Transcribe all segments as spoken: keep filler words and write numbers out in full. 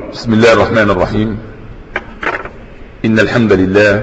بسم الله الرحمن الرحيم. إن الحمد لله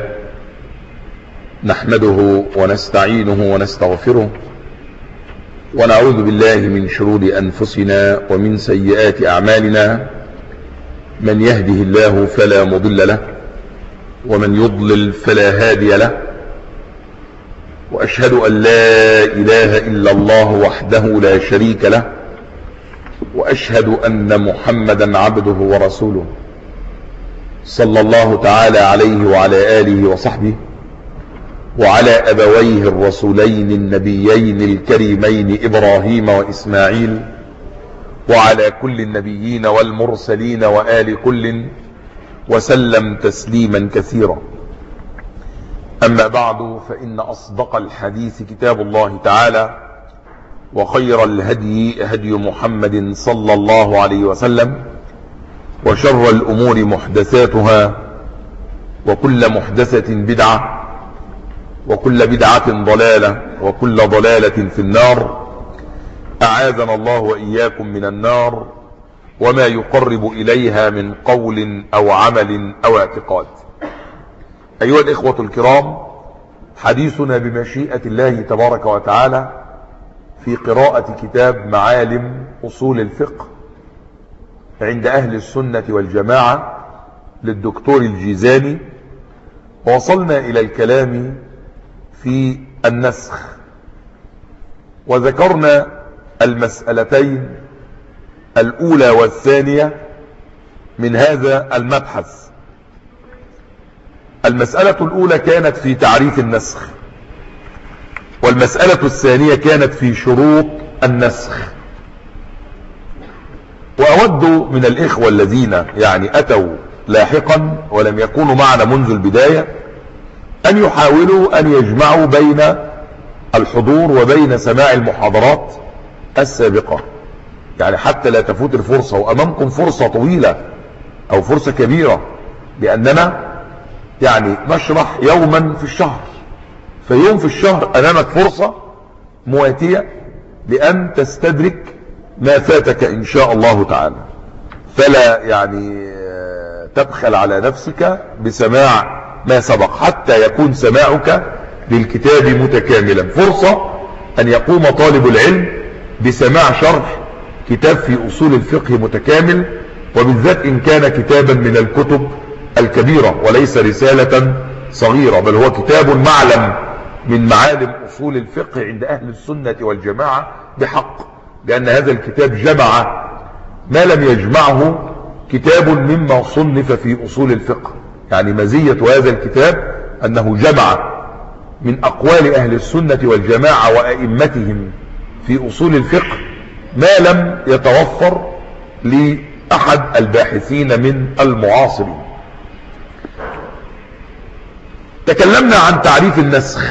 نحمده ونستعينه ونستغفره ونعوذ بالله من شرور أنفسنا ومن سيئات أعمالنا. من يهده الله فلا مضل له ومن يضلل فلا هادي له، وأشهد أن لا إله إلا الله وحده لا شريك له، وأشهد أن محمدا عبده ورسوله صلى الله تعالى عليه وعلى آله وصحبه وعلى أبويه الرسولين النبيين الكريمين إبراهيم وإسماعيل وعلى كل النبيين والمرسلين وآل كل وسلم تسليما كثيرا. أما بعد، فإن أصدق الحديث كتاب الله تعالى، وخير الهدي هدي محمد صلى الله عليه وسلم، وشر الأمور محدثاتها، وكل محدثة بدعة، وكل بدعة ضلالة، وكل ضلالة في النار. أعاذنا الله وإياكم من النار وما يقرب إليها من قول أو عمل أو اعتقاد. أيها الإخوة الكرام، حديثنا بمشيئة الله تبارك وتعالى في قراءة كتاب معالم أصول الفقه عند أهل السنة والجماعة للدكتور الجيزاني. وصلنا إلى الكلام في النسخ، وذكرنا المسألتين الأولى والثانية من هذا المبحث. المسألة الأولى كانت في تعريف النسخ، والمسألة الثانية كانت في شروط النسخ. وأود من الإخوة الذين يعني أتوا لاحقا ولم يكونوا معنا منذ البداية أن يحاولوا أن يجمعوا بين الحضور وبين سماع المحاضرات السابقة، يعني حتى لا تفوت الفرصة، وأمامكم فرصة طويلة أو فرصة كبيرة، لأننا يعني نشرح يوما في الشهر، فيوم في الشهر أمامك فرصة مواتية لأن تستدرك ما فاتك إن شاء الله تعالى. فلا يعني تبخل على نفسك بسماع ما سبق حتى يكون سماعك للكتاب متكاملا. فرصة أن يقوم طالب العلم بسماع شرح كتاب في أصول الفقه متكامل، وبالذات إن كان كتابا من الكتب الكبيرة وليس رسالة صغيرة، بل هو كتاب معلم من معالم أصول الفقه عند أهل السنة والجماعة بحق، لأن هذا الكتاب جمع ما لم يجمعه كتاب مما صنف في أصول الفقه. يعني مزية هذا الكتاب أنه جمع من أقوال أهل السنة والجماعة وأئمتهم في أصول الفقه ما لم يتوفر لأحد الباحثين من المعاصرين. تكلمنا عن تعريف النسخ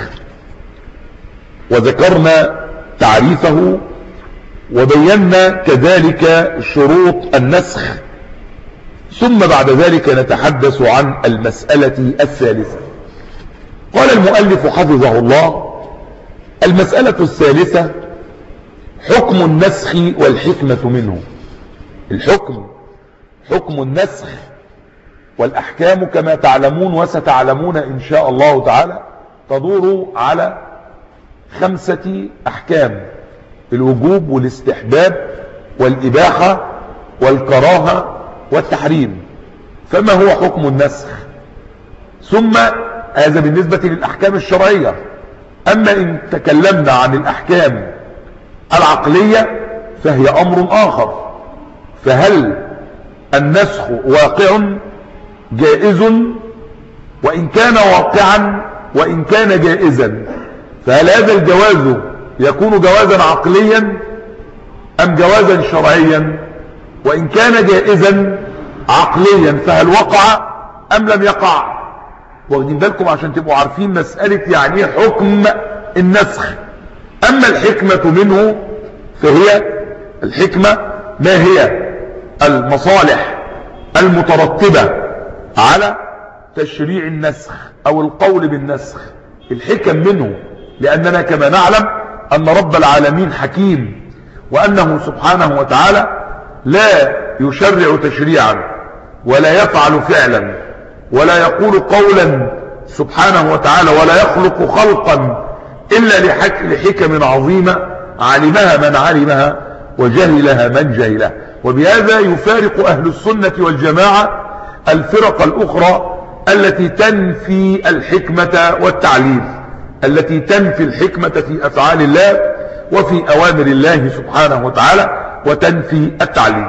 وذكرنا تعريفه، وبينا كذلك شروط النسخ، ثم بعد ذلك نتحدث عن المسألة الثالثة. قال المؤلف حفظه الله: المسألة الثالثة حكم النسخ والحكمة منه. الحكم حكم النسخ، والأحكام كما تعلمون وستعلمون إن شاء الله تعالى تدور على خمسة أحكام: الوجوب والاستحباب والإباحة والكراهة والتحريم. فما هو حكم النسخ؟ ثم هذا بالنسبة للأحكام الشرعية. أما إن تكلمنا عن الأحكام العقلية فهي أمر آخر، فهل النسخ واقع جائز؟ وإن كان واقعا وإن كان جائزا، فهل هذا الجواز يكون جوازا عقليا أم جوازا شرعيا؟ وإن كان جائزا عقليا فهل وقع أم لم يقع؟ واخدين بالكم عشان تبقوا عارفين مسألة يعني حكم النسخ. أما الحكمة منه فهي الحكمة ما هي المصالح المترتبة على تشريع النسخ أو القول بالنسخ. الحكم منه، لأننا كما نعلم أن رب العالمين حكيم، وأنه سبحانه وتعالى لا يشرع تشريعا ولا يفعل فعلا ولا يقول قولا سبحانه وتعالى ولا يخلق خلقا إلا لحكم عظيمة علمها من علمها وجهلها من جهلها. وبهذا يفارق أهل السنة والجماعة الفرق الأخرى التي تنفي الحكمة والتعليل، التي تنفي الحكمة في أفعال الله وفي أوامر الله سبحانه وتعالى وتنفي التعليل.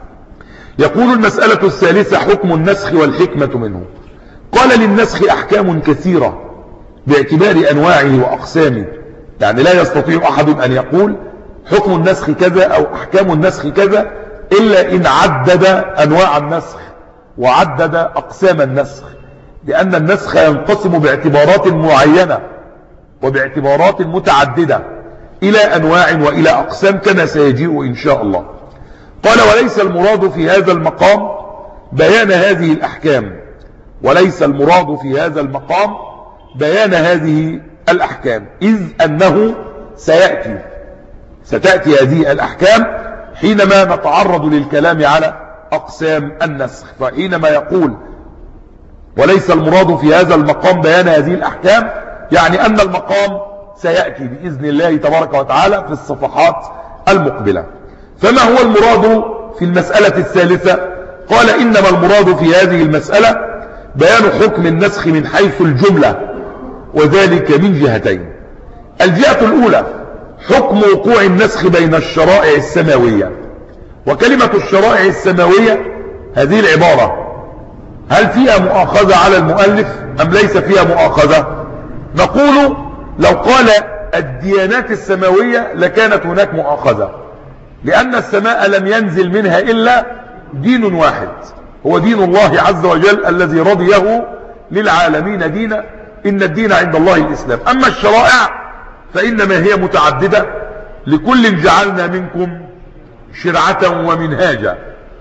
يقول المسألة الثالثة: حكم النسخ والحكمة منه. قال: للنسخ أحكام كثيرة باعتبار أنواعه وأقسامه، يعني لا يستطيع أحد أن يقول حكم النسخ كذا أو أحكام النسخ كذا إلا إن عدد أنواع النسخ وعدد أقسام النسخ، لأن النسخ ينقسم باعتبارات معينة وباعتبارات متعددة إلى أنواع وإلى أقسام كما سيجيء إن شاء الله. قال: وليس المراد في هذا المقام بيان هذه الأحكام، وليس المراد في هذا المقام بيان هذه الأحكام، إذ أنه سيأتي ستأتي هذه الأحكام حينما نتعرض للكلام على أقسام النسخ. فحينما يقول وليس المراد في هذا المقام بيان هذه الأحكام، يعني أن المقام سيأتي بإذن الله تبارك وتعالى في الصفحات المقبلة. فما هو المراد في المسألة الثالثة؟ قال: إنما المراد في هذه المسألة بيان حكم النسخ من حيث الجملة، وذلك من جهتين. الجهة الأولى حكم وقوع النسخ بين الشرائع السماوية. وكلمة الشرائع السماوية هذه العبارة هل فيها مؤاخذة على المؤلف أم ليس فيها مؤاخذة؟ نقول لو قال الديانات السماوية لكانت هناك مؤاخذة، لأن السماء لم ينزل منها إلا دين واحد، هو دين الله عز وجل الذي رضيه للعالمين دينا، إن الدين عند الله الإسلام. أما الشرائع فإنما هي متعددة، لكل جعلنا منكم شرعة ومنهاجا.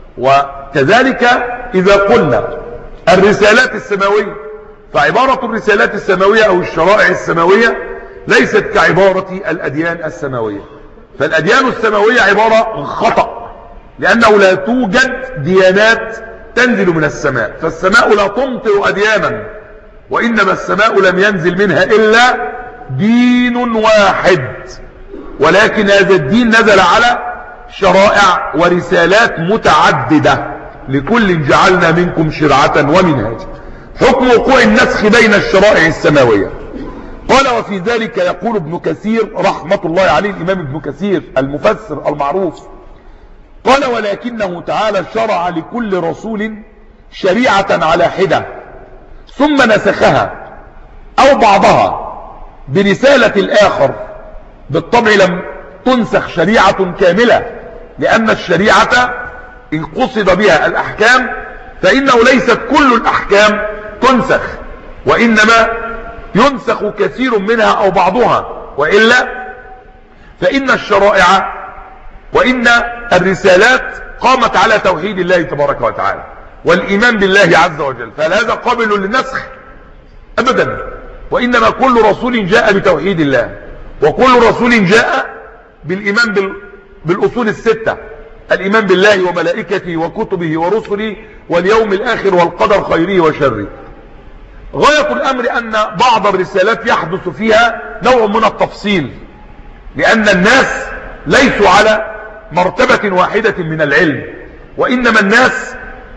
وكذلك إذا قلنا الرسالات السماوية، فعبارة الرسالات السماوية أو الشرائع السماوية ليست كعبارة الأديان السماوية. فالأديان السماوية عبارة خطأ، لأنه لا توجد ديانات تنزل من السماء، فالسماء لا تمطر أديانا، وإنما السماء لم ينزل منها إلا دين واحد، ولكن هذا الدين نزل على شرائع ورسالات متعددة، لكل جعلنا منكم شرعة ومنهاجا. حكم وقوع النسخ بين الشرائع السماوية. قال: وفي ذلك يقول ابن كثير رحمة الله عليه، الإمام ابن كثير المفسر المعروف، قال: ولكنه تعالى شرع لكل رسول شريعة على حدة ثم نسخها أو بعضها برسالة الآخر. بالطبع لم تنسخ شريعة كاملة، لأن الشريعة إن قصد بها الأحكام فإنه ليست كل الأحكام تنسخ، وإنما ينسخ كثير منها أو بعضها، وإلا فإن الشرائع وإن الرسالات قامت على توحيد الله تبارك وتعالى والإيمان بالله عز وجل، فهل هذا قابل للنسخ؟ أبدا، وإنما كل رسول جاء بتوحيد الله، وكل رسول جاء بالإيمان بال... بالأصول الستة: الإيمان بالله وملائكته وكتبه ورسله واليوم الآخر والقدر خيره وشره. غاية الأمر أن بعض الرسالات يحدث فيها نوع من التفصيل، لأن الناس ليسوا على مرتبة واحدة من العلم، وإنما الناس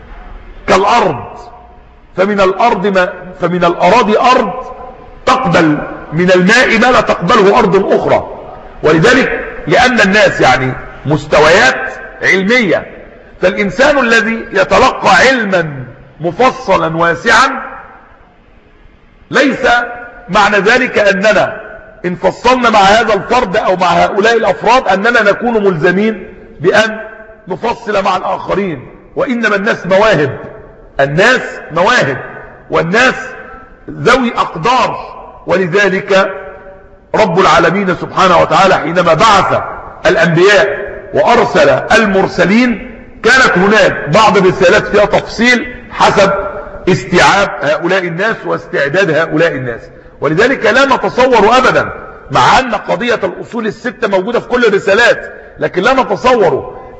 كالأرض، فمن الأرض ما فمن الأراضي أرض تقبل من الماء ما لا تقبله أرض أخرى، ولذلك لأن الناس يعني مستويات علمية، فالإنسان الذي يتلقى علما مفصلا واسعا ليس معنى ذلك أننا إن فصلنا مع هذا الفرد أو مع هؤلاء الأفراد أننا نكون ملزمين بأن نفصل مع الآخرين، وإنما الناس مواهب، الناس مواهب والناس ذوي أقدار. ولذلك رب العالمين سبحانه وتعالى حينما بعث الأنبياء وأرسل المرسلين كانت هناك بعض الرسالات فيها تفصيل حسب استيعاب هؤلاء الناس واستعداد هؤلاء الناس. ولذلك لا نتصور أبدا، مع أن قضية الأصول الستة موجودة في كل الرسالات، لكن لا نتصور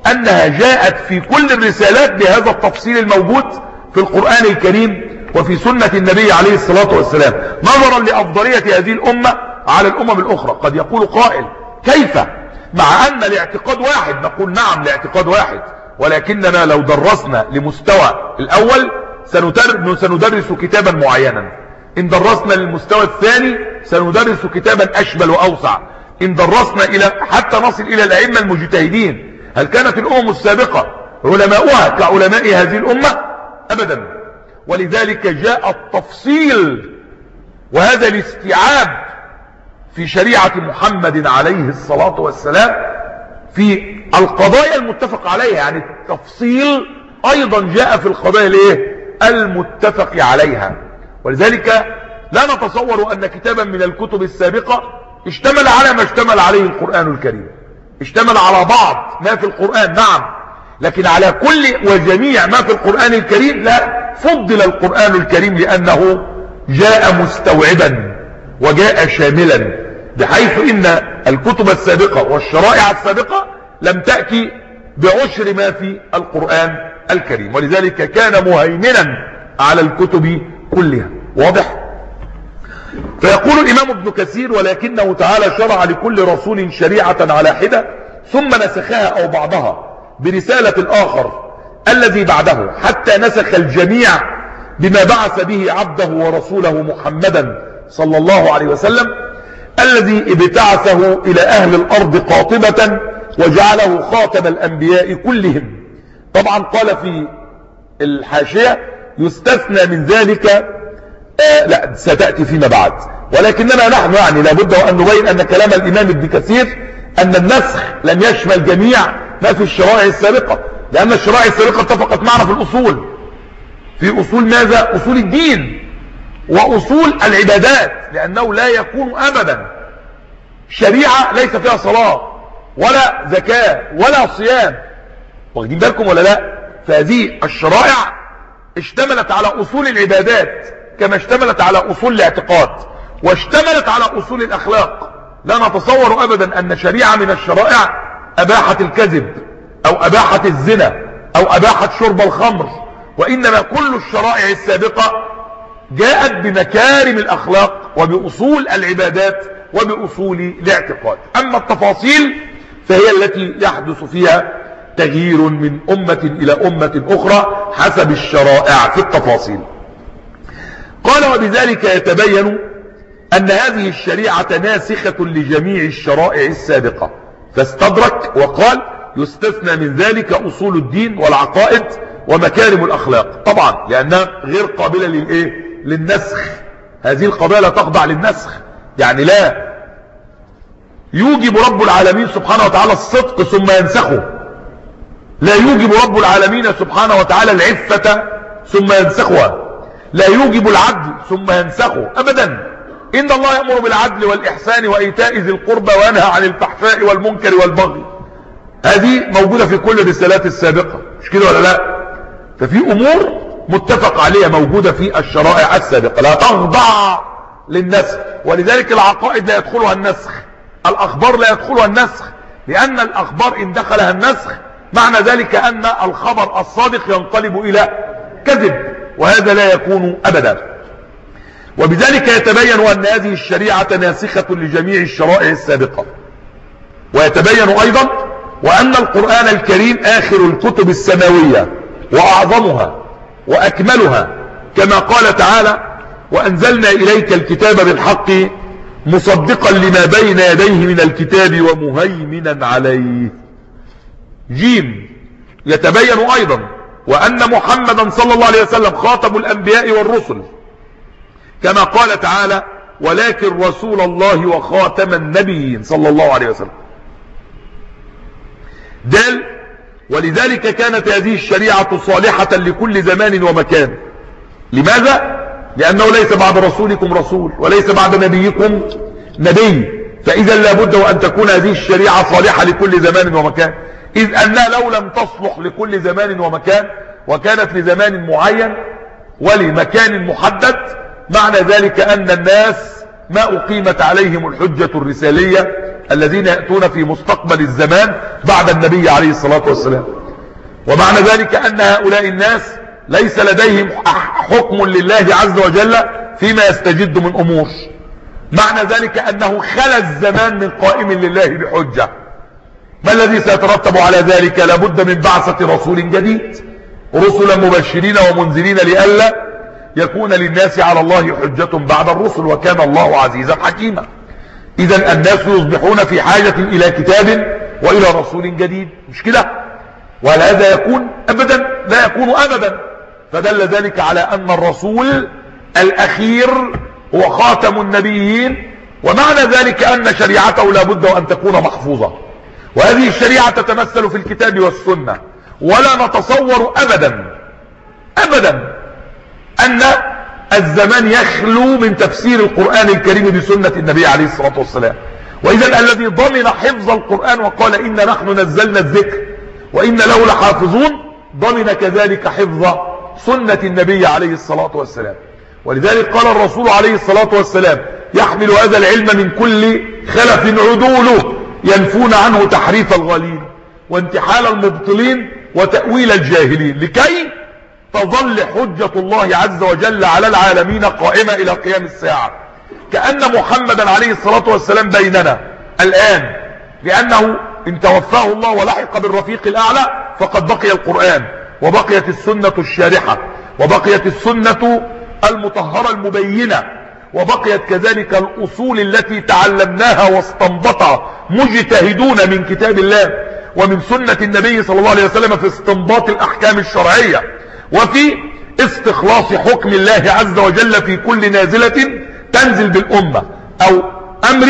أنها جاءت في كل الرسالات بهذا التفصيل الموجود في القرآن الكريم وفي سنة النبي عليه الصلاة والسلام، نظرا لأفضلية هذه الأمة على الأمم الأخرى. قد يقول قائل كيف مع أن الاعتقاد واحد؟ نقول نعم الاعتقاد واحد، ولكننا لو درسنا لمستوى الأول سندرس كتابا معينا، إن درسنا للمستوى الثاني سندرس كتابا أشمل وأوسع، إن درسنا إلى حتى نصل إلى الأئمة المجتهدين. هل كانت الأمم السابقة علماؤها كعلماء هذه الأمة؟ أبدا. ولذلك جاء التفصيل وهذا الاستيعاب في شريعة محمد عليه الصلاة والسلام في القضايا المتفق عليها، يعني التفصيل أيضا جاء في القضايا الايه المتفق عليها. ولذلك لا نتصور أن كتابا من الكتب السابقة اشتمل على ما اشتمل عليه القرآن الكريم، اشتمل على بعض ما في القرآن نعم، لكن على كل وجميع ما في القرآن الكريم لا. فضل القرآن الكريم لأنه جاء مستوعبا وجاء شاملا، بحيث إن الكتب السابقة والشرائع السابقة لم تأتي بعشر ما في القرآن الكريم، ولذلك كان مهيمنا على الكتب كلها. واضح؟ فيقول الإمام ابن كثير: ولكنه تعالى شرع لكل رسول شريعة على حدة ثم نسخها أو بعضها برسالة الآخر الذي بعده، حتى نسخ الجميع بما بعث به عبده ورسوله محمدا صلى الله عليه وسلم، الذي ابتعثه إلى أهل الأرض قاطبة وجعله خاتم الأنبياء كلهم. طبعا قال في الحاشية: يستثنى من ذلك آه لا ستأتي فيما بعد، ولكننا نحن يعني لابد وأن نبين أن كلام الإمام ابن كثير أن النسخ لم يشمل جميع ما في الشرائع السابقة، لأن الشرائع السابقة اتفقت معنا في الأصول، في أصول ماذا؟ أصول الدين وأصول العبادات، لأنه لا يكون أبدا شريعة ليس فيها صلاة ولا زكاة ولا صيام. واخدين بالكم ولا لا؟ فهذه الشرائع اشتملت على أصول العبادات كما اشتملت على أصول الاعتقاد واشتملت على أصول الأخلاق. لا نتصور أبدا أن شريعة من الشرائع أباحت الكذب أو أباحت الزنا أو أباحت شرب الخمر، وإنما كل الشرائع السابقة جاءت بمكارم الأخلاق وبأصول العبادات وبأصول الاعتقاد. أما التفاصيل فهي التي يحدث فيها تغيير من أمة إلى أمة أخرى حسب الشرائع في التفاصيل. قال: وبذلك يتبين أن هذه الشريعة ناسخة لجميع الشرائع السابقة، فاستدرك وقال: يستثنى من ذلك أصول الدين والعقائد ومكارم الأخلاق. طبعا لأنها غير قابلة للإيه؟ للنسخ. هذه القضايا لا تخضع للنسخ، يعني لا يوجب رب العالمين سبحانه وتعالى الصدق ثم ينسخه، لا يوجب رب العالمين سبحانه وتعالى العفة ثم ينسخها، لا يوجب العدل ثم ينسخه أبدا. إن الله يأمر بالعدل والإحسان وإيتاء ذي القربى وينهى عن الفحشاء والمنكر والبغي. هذه موجودة في كل الرسالات السابقة، مش كده ولا لا؟ ففي أمور متفق عليها موجودة في الشرائع السابقة لا تخضع للنسخ، ولذلك العقائد لا يدخلها النسخ، الأخبار لا يدخلها النسخ، لأن الأخبار إن دخلها النسخ معنى ذلك أن الخبر الصادق ينقلب إلى كذب، وهذا لا يكون أبدا. وبذلك يتبين أن هذه الشريعة ناسخة لجميع الشرائع السابقة. ويتبين أيضا وأن القرآن الكريم آخر الكتب السماوية وأعظمها وأكملها، كما قال تعالى: وأنزلنا إليك الكتاب بالحق مصدقا لما بين يديه من الكتاب ومهيمنا عليه. جيم. يتبين أيضا وأن محمدا صلى الله عليه وسلم خاتم الأنبياء والرسل، كما قال تعالى: ولكن رسول الله وخاتم النبيين صلى الله عليه وسلم. دال. ولذلك كانت هذه الشريعة صالحة لكل زمان ومكان. لماذا؟ لأنه ليس بعد رسولكم رسول وليس بعد نبيكم نبي، فإذا لابد وأن تكون هذه الشريعة صالحة لكل زمان ومكان، إذ أنها لو لم تصلح لكل زمان ومكان وكانت لزمان معين ولمكان محدد، معنى ذلك أن الناس ما أقيمت عليهم الحجة الرسالية الذين يأتون في مستقبل الزمان بعد النبي عليه الصلاة والسلام. ومعنى ذلك أن هؤلاء الناس ليس لديهم حكم لله عز وجل فيما يستجد من أمور. معنى ذلك أنه خلى الزمان من قائم لله بحجة. ما الذي سيترتب على ذلك؟ لابد من بعثة رسول جديد، رسلا مبشرين ومنذرين لئلا يكون للناس على الله حجة بعد الرسل، وكان الله عزيزا حكيما. إذا الناس يصبحون في حاجة إلى كتاب وإلى رسول جديد، مش كده؟ وهل هذا يكون؟ أبدا لا يكون أبدا. فدل ذلك على أن الرسول الأخير هو خاتم النبيين، ومعنى ذلك أن شريعته لابد أن تكون محفوظة. وهذه الشريعة تتمثل في الكتاب والسنة، ولا نتصور أبدا أبدا أن الزمان يخلو من تفسير القرآن الكريم بسنة النبي عليه الصلاة والسلام. وإذا الذي ضمن حفظ القرآن وقال إن نحن نزلنا الذكر وإن له لحافظون، ضمن كذلك حفظ سنة النبي عليه الصلاة والسلام. ولذلك قال الرسول عليه الصلاة والسلام: يحمل هذا العلم من كل خلف عدوله ينفون عنه تحريف الغالين وانتحال المبطلين وتأويل الجاهلين، لكي تظل حجة الله عز وجل على العالمين قائمة إلى قيام الساعة. كأن محمدا عليه الصلاة والسلام بيننا الآن، لأنه إن توفاه الله ولحق بالرفيق الأعلى فقد بقي القرآن، وبقيت السنة الشارحة، وبقيت السنة المطهرة المبينة، وبقيت كذلك الأصول التي تعلمناها واستنبطها مجتهدون من كتاب الله ومن سنة النبي صلى الله عليه وسلم في استنباط الأحكام الشرعية وفي استخلاص حكم الله عز وجل في كل نازلة تنزل بالأمة، أو أمر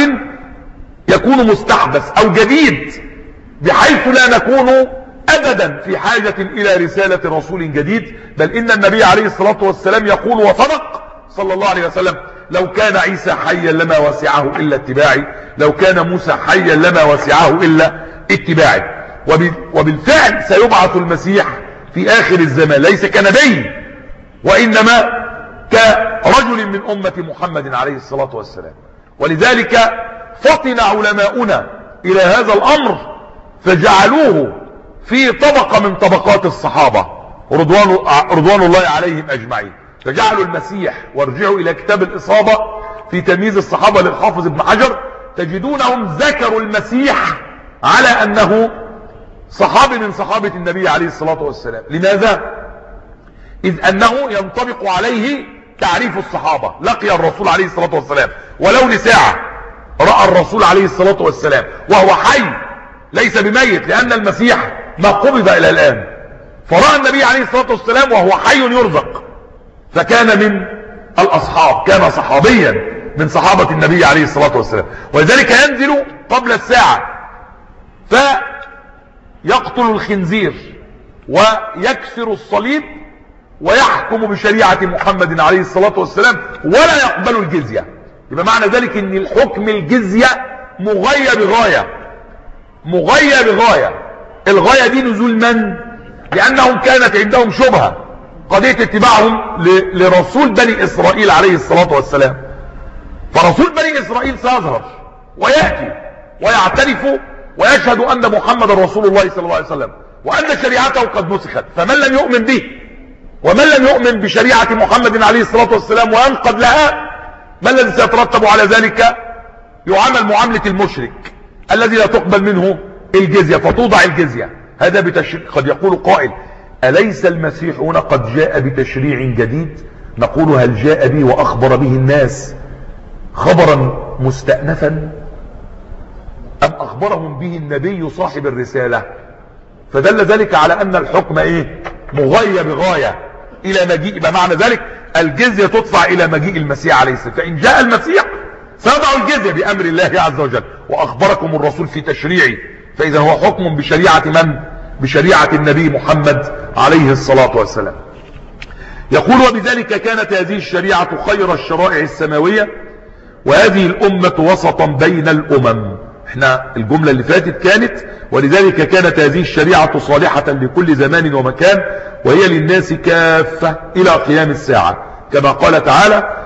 يكون مستحدث أو جديد، بحيث لا نكون أبدا في حاجة إلى رسالة رسول جديد. بل إن النبي عليه الصلاة والسلام يقول وصدق صلى الله عليه وسلم: لو كان عيسى حيا لما وسعه إلا اتباعي، لو كان موسى حيا لما وسعه إلا اتباعي. وبالفعل سيبعث المسيح في آخر الزمان ليس كنبي، وإنما كرجل من أمة محمد عليه الصلاة والسلام. ولذلك فطن علماؤنا إلى هذا الأمر فجعلوه في طبقة من طبقات الصحابة رضوان, رضوان الله عليهم أجمعين. فجعلوا المسيح، وارجعوا إلى كتاب الإصابة في تمييز الصحابة للحافظ ابن حجر، تجدونهم ذكروا المسيح على أنه صحابي من صحابة النبي عليه الصلاة والسلام. لماذا؟ إذ أنه ينطبق عليه تعريف الصحابة. لقي الرسول عليه الصلاة والسلام ولو لساعة، رأى الرسول عليه الصلاة والسلام وهو حي ليس بميت، لأن المسيح ما قبض إلى الآن، فرأى النبي عليه الصلاة والسلام وهو حي يرزق، فكان من الأصحاب، كان صحابيا من صحابة النبي عليه الصلاة والسلام. ولذلك ينزل قبل الساعة فيقتل الخنزير ويكسر الصليب ويحكم بشريعة محمد عليه الصلاة والسلام ولا يقبل الجزية. يبقى معنى ذلك ان الحكم الجزية مغاية بغاية، مغاية بغاية. الغاية دي نزول من؟ لأنهم كانت عندهم شبهة قضية اتباعهم لرسول بني إسرائيل عليه الصلاة والسلام. فرسول بني إسرائيل سيظهر ويأتي ويعترف ويشهد أن محمد رسول الله صلى الله عليه وسلم وأن شريعته قد نسخت. فمن لم يؤمن به ومن لم يؤمن بشريعة محمد عليه الصلاة والسلام وينقض لها، ما الذي سيترتب على ذلك؟ يعامل معاملة المشرك الذي لا تقبل منه الجزية، فتوضع الجزية. هذا بتشريع. قد يقول قائل: أليس المسيح هنا قد جاء بتشريع جديد؟ نقول: هل جاء به وأخبر به الناس خبرا مستأنفا، أم أخبرهم به النبي صاحب الرسالة؟ فدل ذلك على أن الحكم إيه؟ مغاية بغاية إلى مجيء. بمعنى ذلك الجزية تدفع إلى مجيء المسيح عليه السلام. فإن جاء المسيح سيضع الجزية بأمر الله عز وجل. وأخبركم الرسول في تشريعي، فإذا هو حكم بشريعة من؟ بشريعة النبي محمد عليه الصلاة والسلام. يقول: وبذلك كانت هذه الشريعة خير الشرائع السماوية، وهذه الأمة وسطا بين الأمم. احنا الجملة اللي فاتت كانت: ولذلك كانت هذه الشريعة صالحة لكل زمان ومكان، وهي للناس كافة إلى قيام الساعة، كما قال تعالى: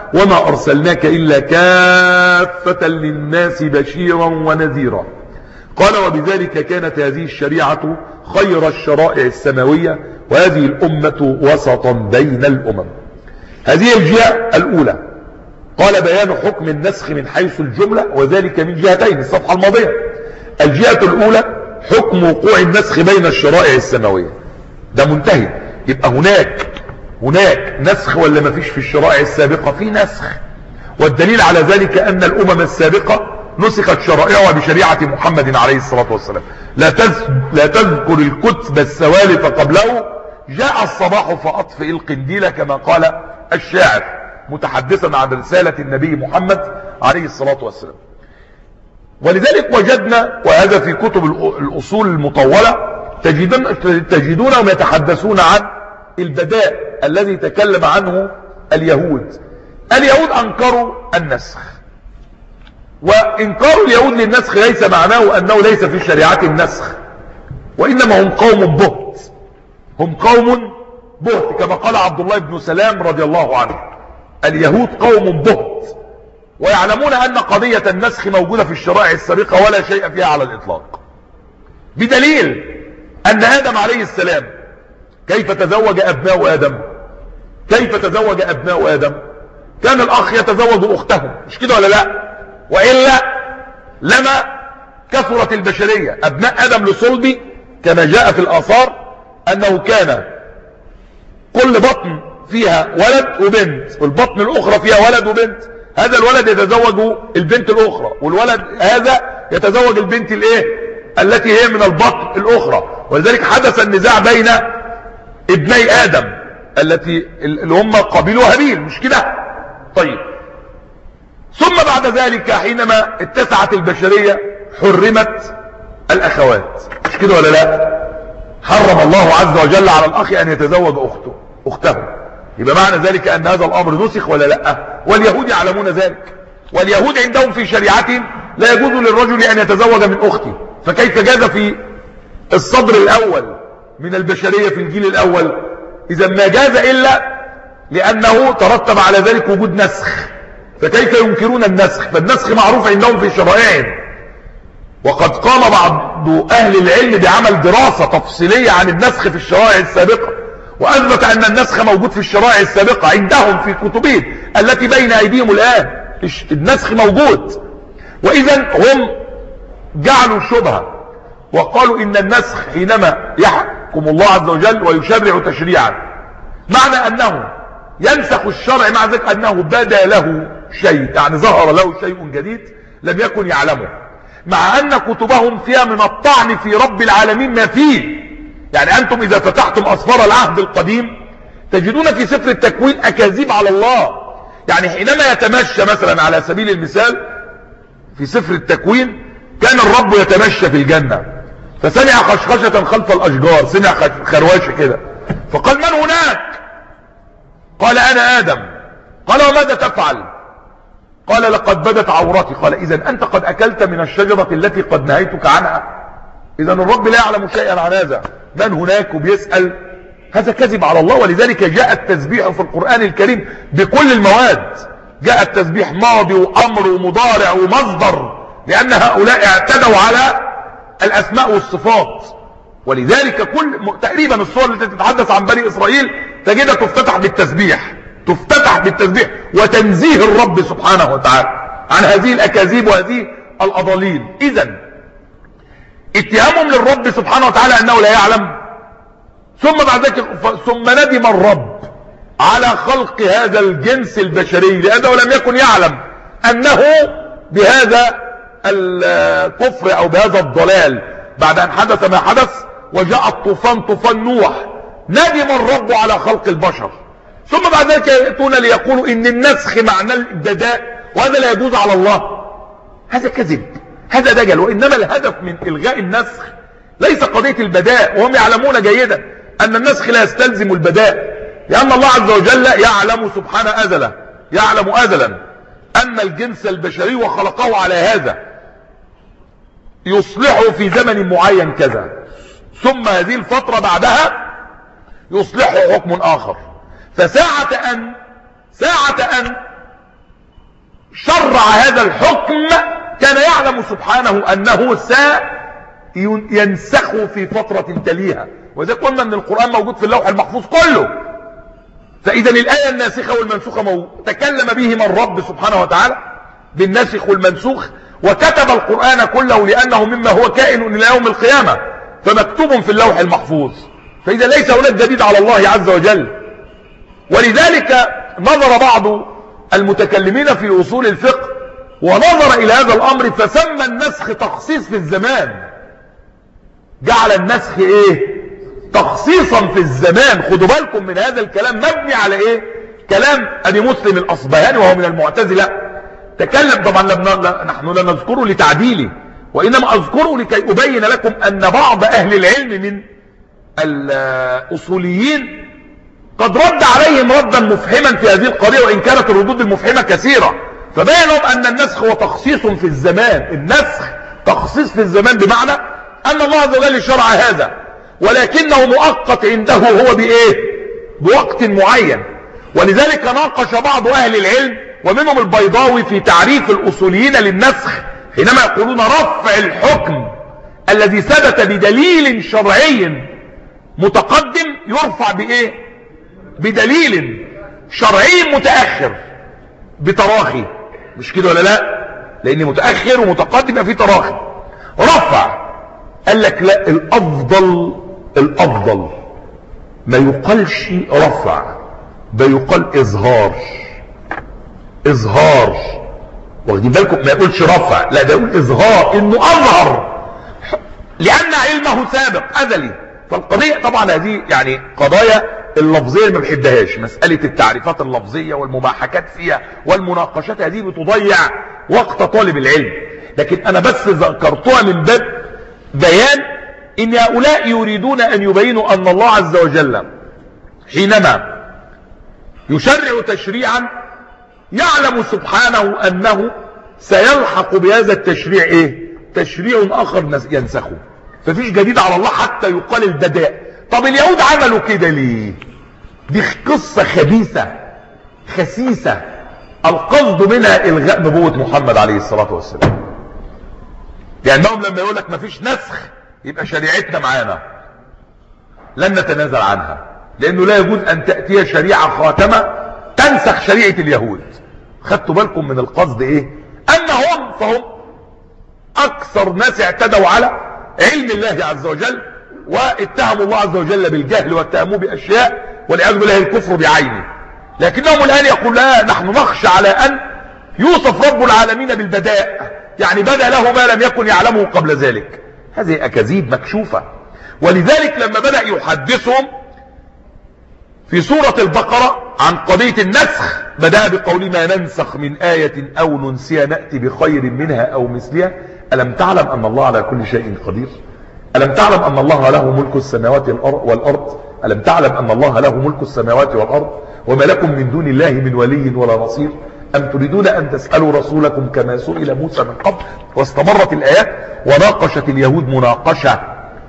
وما أرسلناك إلا كافة للناس بشيرا ونذيرا. قال وبذلك كانت هذه الشريعة خير الشرائع السماوية، وهذه الأمة وسطا بين الأمم. هذه الجهة الأولى. قال بيان حكم النسخ من حيث الجملة، وذلك من جهتين الصفحة الماضية. الجهة الأولى حكم وقوع النسخ بين الشرائع السماوية، ده منتهي. يبقى هناك هناك نسخ ولا ما فيش في الشرائع السابقة؟ في نسخ، والدليل على ذلك أن الأمم السابقة نسخت شرائعها بشريعة محمد عليه الصلاة والسلام. لا لا تذكر الكتب السوالف قبله، جاء الصباح فأطفئ القنديل كما قال الشاعر متحدثا عن رسالة النبي محمد عليه الصلاة والسلام. ولذلك وجدنا، وهذا في كتب الأصول المطولة، تجدون تجدونهم يتحدثون عن البداء الذي تكلم عنه اليهود. اليهود أنكروا النسخ، وإنكار اليهود للنسخ ليس معناه أنه ليس في شريعة النسخ، وإنما هم قوم بهت، هم قوم بهت كما قال عبد الله بن سلام رضي الله عنه: اليهود قوم بهت، ويعلمون أن قضية النسخ موجودة في الشرائع السابقة ولا شيء فيها على الإطلاق، بدليل أن آدم عليه السلام كيف تزوج أبناء آدم؟ كيف تزوج أبناء آدم؟ كان الأخ يتزوج أخته، مش كده ولا لا؟ وإلا لما كثرت البشرية. أبناء آدم لصلبي كما جاء في الآثار أنه كان كل بطن فيها ولد وبنت، والبطن الأخرى فيها ولد وبنت. هذا الولد يتزوج البنت الأخرى، والولد هذا يتزوج البنت الايه التي هي من البطن الأخرى. ولذلك حدث النزاع بين ابني آدم التي اللي هم قابيل وهابيل، مش كده؟ طيب، ثم بعد ذلك حينما اتسعت البشرية حرمت الأخوات، مش كده ولا لا؟ حرم الله عز وجل على الأخ أن يتزوج أخته أخته يبقى معنى ذلك أن هذا الأمر نسخ ولا لا؟ واليهود يعلمون ذلك، واليهود عندهم في شريعتهم لا يجوز للرجل أن يتزوج من أخته، فكيف جاز في الصدر الأول من البشرية في الجيل الأول؟ إذا ما جاز إلا لأنه ترتب على ذلك وجود نسخ، فكيف ينكرون النسخ؟ فالنسخ معروف عندهم في شرائعهم. وقد قام بعض أهل العلم بعمل دراسة تفصيلية عن النسخ في الشرائع السابقة، وأثبت أن النسخ موجود في الشرائع السابقة عندهم في كتبهم التي بين أيديهم الآن، النسخ موجود. وإذا هم جعلوا شبهة وقالوا إن النسخ حينما يحكم الله عز وجل ويشرع تشريعا، معنى أنه ينسخ الشرع مع ذلك أنه بدا له شيء، يعني ظهر له شيء جديد لم يكن يعلمه، مع أن كتبهم فيها من الطعن في رب العالمين ما فيه. يعني أنتم إذا فتحتم أسفار العهد القديم تجدون في سفر التكوين أكاذيب على الله. يعني حينما يتمشى مثلا على سبيل المثال في سفر التكوين، كان الرب يتمشى في الجنة فسمع خشخشة خلف الأشجار، سمع خرواشة كده، فقال: من هناك؟ قال: أنا آدم. قال: وماذا تفعل؟ قال: لقد بدت عورتي. قال: إذن أنت قد أكلت من الشجرة التي قد نهيتك عنها. إذن الرب لا يعلم شيئا عن هذا. من هناك؟ وبيسأل. هذا كذب على الله. ولذلك جاء التسبيح في القرآن الكريم بكل المواد، جاء التسبيح ماضي وأمر ومضارع ومصدر، لأن هؤلاء اعتدوا على الأسماء والصفات. ولذلك كل تقريبا الصور التي تتحدث عن بني إسرائيل تجدها تفتتح بالتسبيح، تفتتح بالتسبيح وتنزيه الرب سبحانه وتعالى عن هذه الأكاذيب وهذه الأضاليل. إذن اتهامهم للرب سبحانه وتعالى أنه لا يعلم، ثم بعد ذلك ثم ندم الرب على خلق هذا الجنس البشري لأنه لم يكن يعلم أنه بهذا الكفر أو بهذا الضلال بعد أن حدث ما حدث وجاء الطوفان، طوفان نوح. ندم الرب على خلق البشر، ثم بعد ذلك يأتون ليقولوا إن النسخ معنى البداء، وهذا لا يجوز على الله. هذا كذب، هذا دجل. وإنما الهدف من إلغاء النسخ ليس قضية البداء، وهم يعلمون جيدا أن النسخ لا يستلزم البداء، لأن الله عز وجل يعلم سبحانه أزلا، يعلم أزلا أن الجنس البشري وخلقه على هذا يصلحه في زمن معين كذا، ثم هذه الفترة بعدها يصلحه حكم آخر. فساعة أن ساعة أن شرع هذا الحكم كان يعلم سبحانه أنه سينسخ في فترة تليها، وإذا قلنا أن القرآن موجود في اللوح المحفوظ كله، فإذا الآية الناسخة والمنسوخة موجود. تكلم بهما الرب سبحانه وتعالى بالناسخ والمنسوخ، وكتب القرآن كله لأنه مما هو كائن إلى يوم القيامة، فمكتوب في اللوح المحفوظ، فإذا ليس هناك جديد على الله عز وجل. ولذلك نظر بعض المتكلمين في أصول الفقه ونظر إلى هذا الأمر فسمى النسخ تخصيص في الزمان، جعل النسخ إيه؟ تخصيصا في الزمان. خدوا بالكم من هذا الكلام مبني على إيه؟ كلام أبي مسلم الأصبهاني وهو من المعتزلة. تكلم طبعا لبنا نحن لا نذكره لتعديله، وإنما أذكره لكي أبين لكم أن بعض أهل العلم من الأصوليين قد رد عليهم ردا مفهما في هذه القضية، وإن كانت الردود المفهمة كثيرة. فبينهم أن النسخ هو تخصيص في الزمان. النسخ تخصيص في الزمان بمعنى أن الله عز وجل شرع هذا، ولكنه مؤقت عنده هو بإيه؟ بوقت معين. ولذلك ناقش بعض أهل العلم ومنهم البيضاوي في تعريف الأصوليين للنسخ حينما يقولون رفع الحكم الذي ثبت بدليل شرعي متقدم يرفع بإيه؟ بدليل شرعي متأخر بتراخي. مش كده ولا لا؟ لأن متأخر ومتقدم يبقى فيه تراخي. رفع قال لك لا، الأفضل الأفضل ما يقالش رفع، بيقال إظهار. إظهار، واخدين بالكم؟ ما يقولش رفع، لا ده يقول إظهار، إنه أظهر لأن علمه سابق أزلي. فالقضية طبعا هذه يعني قضايا اللفظية ما بحبهاش، مسألة التعريفات اللفظية والمباحكات فيها والمناقشات هذه بتضيع وقت طالب العلم. لكن أنا بس ذكرتها من باب بيان إن هؤلاء يريدون أن يبينوا أن الله عز وجل حينما يشرع تشريعا يعلم سبحانه أنه سيلحق بهذا التشريع إيه؟ تشريع آخر ينسخه، ففيش جديد على الله حتى يقال البداء. طب اليهود عملوا كده ليه؟ دي قصة خبيثة خسيسة القصد منها إلغاء نبوة محمد عليه الصلاة والسلام. لأنهم لما يقول لك مفيش نسخ يبقى شريعتنا معانا لن نتنازل عنها، لأنه لا يجوز أن تأتي شريعة خاتمة تنسخ شريعة اليهود. خدتوا بالكم من القصد إيه؟ أنهم فهم أكثر ناس اعتدوا على علم الله عز وجل، واتهموا الله عز وجل بالجهل واتهموه بأشياء والعياذ بالله الكفر بعينه. لكنهم الآن يقول لا، نحن نخشى على أن يوصف رب العالمين بالبداء، يعني بدأ له ما لم يكن يعلمه قبل ذلك. هذه أكاذيب مكشوفة. ولذلك لما بدأ يحدثهم في سورة البقرة عن قضية النسخ بدأ بقول ما ننسخ من آية أو ننسيها نأتي بخير منها أو مثلها ألم تعلم أن الله على كل شيء قدير؟ ألم تعلم أن الله له ملك السماوات والأرض؟ ألم تعلم أن الله له ملك السماوات والأرض وما لكم من دون الله من ولي ولا نصير؟ أم تريدون أن تسألوا رسولكم كما سئل موسى من قبل؟ واستمرت الآيات وناقشت اليهود مناقشة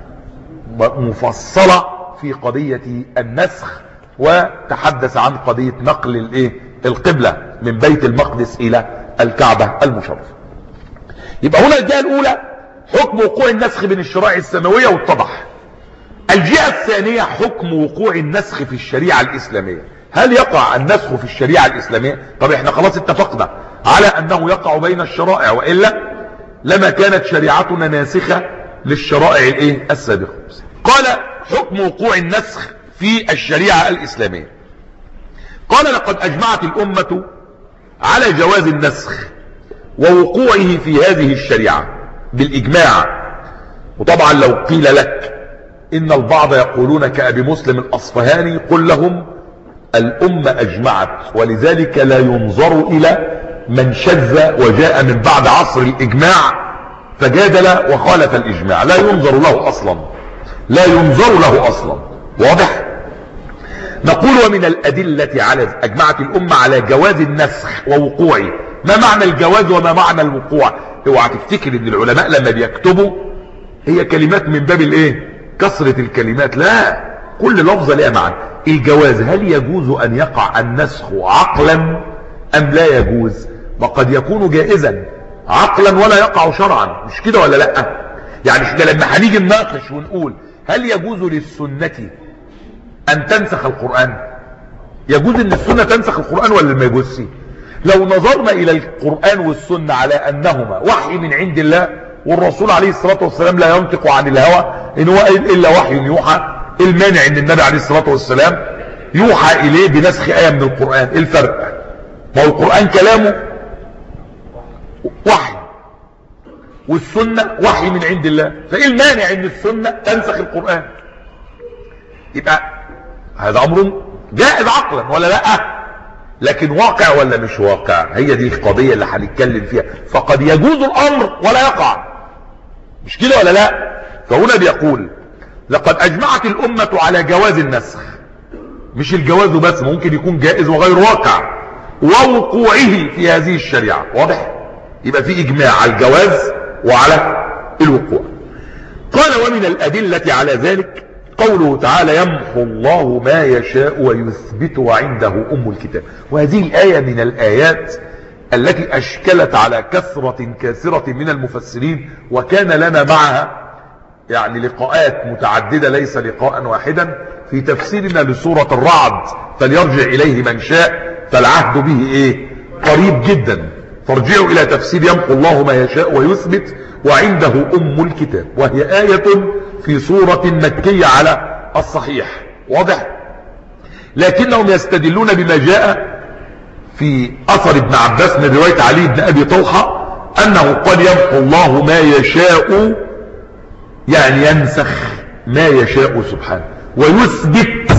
مفصلة في قضية النسخ، وتحدث عن قضية نقل الايه القبلة من بيت المقدس إلى الكعبة المشرفة. يبقى هنا الجهة الأولى حكم وقوع النسخ بين الشرائع السماوية واتضح. الجهة الثانية حكم وقوع النسخ في الشريعة الإسلامية. هل يقع النسخ في الشريعة الإسلامية؟ طب احنا خلاص اتفقنا على أنه يقع بين الشرائع، وإلا لما كانت شريعتنا ناسخة للشرائع الايه السابقة. قال حكم وقوع النسخ في الشريعة الإسلامية. قال لقد أجمعت الأمة على جواز النسخ ووقوعه في هذه الشريعة بالإجماع. وطبعا لو قيل لك إن البعض يقولون كأبي مسلم الأصفهاني قل لهم الأمة أجمعت، ولذلك لا ينظر إلى من شذ وجاء من بعد عصر الإجماع فجادل وخالف الإجماع، لا ينظر له أصلا، لا ينظر له أصلا. واضح؟ نقول ومن الأدلة على أجمعت الأمة على جواز النسخ ووقوعه. ما معنى الجواز وما معنى الوقوع؟ اوعى تفتكر ان العلماء لما بيكتبوا هي كلمات من باب الايه كثرة الكلمات، لا، كل لفظة لها معنى. الجواز هل يجوز ان يقع النسخ عقلا ام لا يجوز؟ وقد يكون جائزا عقلا ولا يقع شرعا، مش كده ولا لا؟ يعني احنا لما هنيجي نناقش ونقول هل يجوز للسنة ان تنسخ القرآن؟ يجوز ان السنة تنسخ القرآن ولا ما يجوزش؟ لو نظرنا الى القرآن والسنة على انهما وحي من عند الله، والرسول عليه الصلاة والسلام لا ينطق عن الهوى ان هو الا وحي يوحى، المانع ان النبي عليه الصلاة والسلام يوحى اليه بنسخ آية من القرآن؟ ايه الفرق؟ ما هو القرآن كلامه وحي والسنة وحي من عند الله، فايه المانع ان السنة تنسخ القرآن؟ يبقى هذا امر جائز عقلا ولا لا؟ لكن واقع ولا مش واقع؟ هي دي القضية اللي هنتكلم فيها. فقد يجوز الامر ولا يقع، مش كده ولا لا؟ فهنا بيقول لقد اجمعت الامة على جواز النسخ، مش الجواز بس، ممكن يكون جائز وغير واقع، ووقوعه في هذه الشريعة. واضح؟ يبقى في اجماع على الجواز وعلى الوقوع. قال ومن الادلة على ذلك قوله تعالى يمحو الله ما يشاء ويثبت وعنده ام الكتاب. وهذه الآية من الآيات التي اشكلت على كثرة كاثرة من المفسرين، وكان لنا معها يعني لقاءات متعددة ليس لقاء واحدا في تفسيرنا لسورة الرعد، فليرجع اليه من شاء فالعهد به ايه قريب جدا. فارجعوا الى تفسير يمحو الله ما يشاء ويثبت وعنده ام الكتاب، وهي آية في سورة مكية على الصحيح. واضح؟ لكنهم يستدلون بما جاء في اثر ابن عباس من رواية علي بن ابي طلحة انه قال يمحو الله ما يشاء، يعني ينسخ ما يشاء سبحانه، ويثبت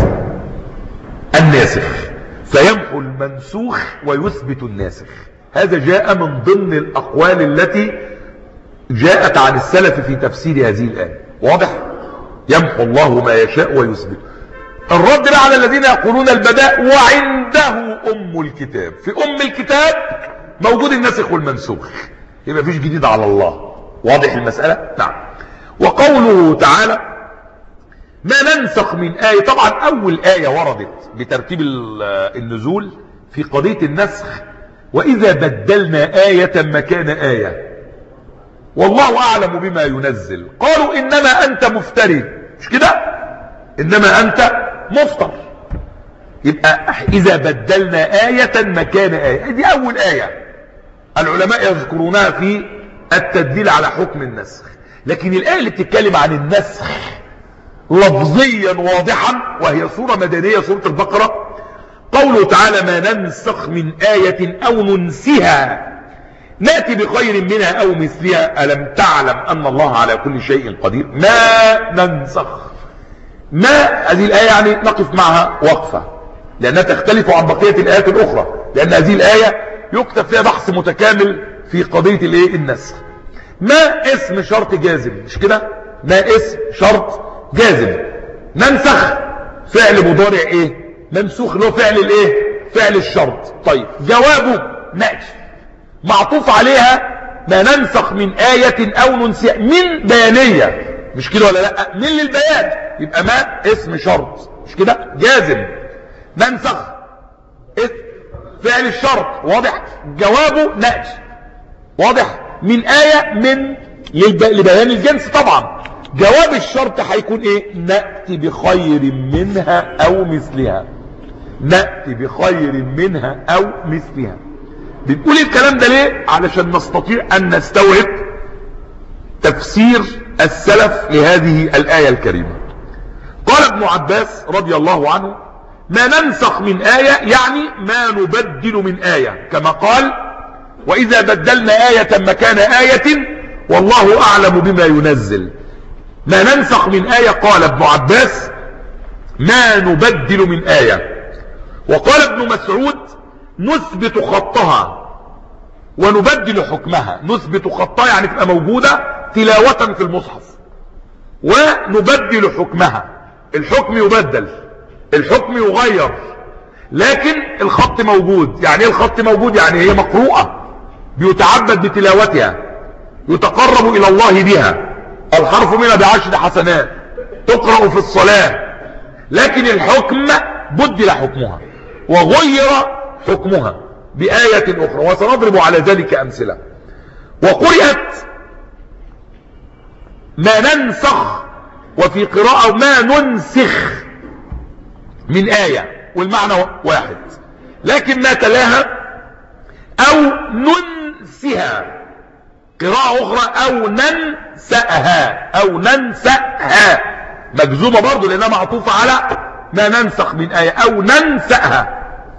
الناسخ، فيمحو المنسوخ ويثبت الناسخ. هذا جاء من ضمن الاقوال التي جاءت عن السلف في تفسير هذه الآية. واضح؟ يمحو الله ما يشاء ويثبت. الرد بقى على الذين يقولون البداء وعنده ام الكتاب، في ام الكتاب موجود الناسخ والمنسوخ، يبقى فيش جديد على الله. واضح المسألة؟ نعم. وقوله تعالى ما ننسخ من آية، طبعا اول آية وردت بترتيب النزول في قضية النسخ واذا بدلنا آية مكان آية والله اعلم بما ينزل، قالوا انما انت مفتري، مش كده؟ انما انت مفتر. يبقى اذا بدلنا آية مكان آية، دي اول آية العلماء يذكرونها في التدليل على حكم النسخ. لكن الآية اللي بتتكلم عن النسخ لفظيا واضحا وهي سورة مدنية، سورة البقرة، قوله تعالى ما ننسخ من آية او ننسها نأتي بخير منها او مثلها ألم تعلم ان الله على كل شيء قدير. ما ننسخ، ما هذه الآية يعني نقف معها وقفة لأنها تختلف عن بقية الآيات الأخرى، لأن هذه الآية يكتب فيها بحث متكامل في قضية الايه النسخ. ما اسم شرط جازم، مش كده؟ ما اسم شرط جازم. ننسخ فعل مضارع ايه منسوخ له فعل الايه فعل الشرط. طيب جوابه نأتي معطوف عليها ما ننسخ من آية او ننسيها، من بيانية، مش كده ولا لا؟ من للبيان، يبقى ما اسم شرط، مش كده؟ جازم. ننسخ اسم فعل الشرط، واضح؟ جوابه نأتي، واضح؟ من آية من لبيان الجنس. طبعا جواب الشرط هيكون ايه؟ نأتي بخير منها او مثلها، نأتي بخير منها او مثلها. بنقول الكلام ده ليه؟ علشان نستطيع ان نستوعب تفسير السلف لهذه الآية الكريمة. قال ابن عباس رضي الله عنه ما ننسخ من آية يعني ما نبدل من آية، كما قال وإذا بدلنا آية مكان آية والله أعلم بما ينزل. ما ننسخ من آية قال ابن عباس ما نبدل من آية. وقال ابن مسعود نثبت خطها ونبدل حكمها. نثبت خطها يعني تبقى موجودة تلاوة في المصحف، ونبدل حكمها، الحكم يبدل، الحكم يغير، لكن الخط موجود. يعني ايه الخط موجود؟ يعني هي مقروءة بيتعبد بتلاوتها، يتقرب الى الله بها، الحرف منها بعشر حسنات، تقرأ في الصلاة، لكن الحكم بدل حكمها وغير حكمها. بآية أخرى، وسنضرب على ذلك أمثلة. وقرأت ما ننسخ، وفي قراءة ما ننسخ من آية، والمعنى واحد، لكن ما تلاها أو ننسها، قراءة أخرى أو ننسأها، أو ننسأها مجزومة برضو لأنها معطوفة على ما ننسخ من آية، أو ننسأها.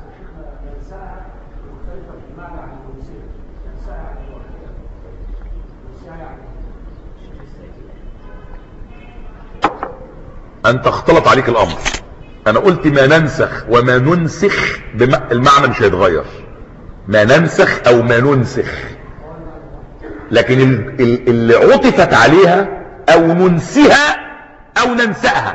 أنت اختلط عليك الأمر. أنا قلت ما ننسخ وما ننسخ المعنى مش هيتغير، ما ننسخ أو ما ننسخ، لكن اللي عطفت عليها أو ننسها أو ننسأها.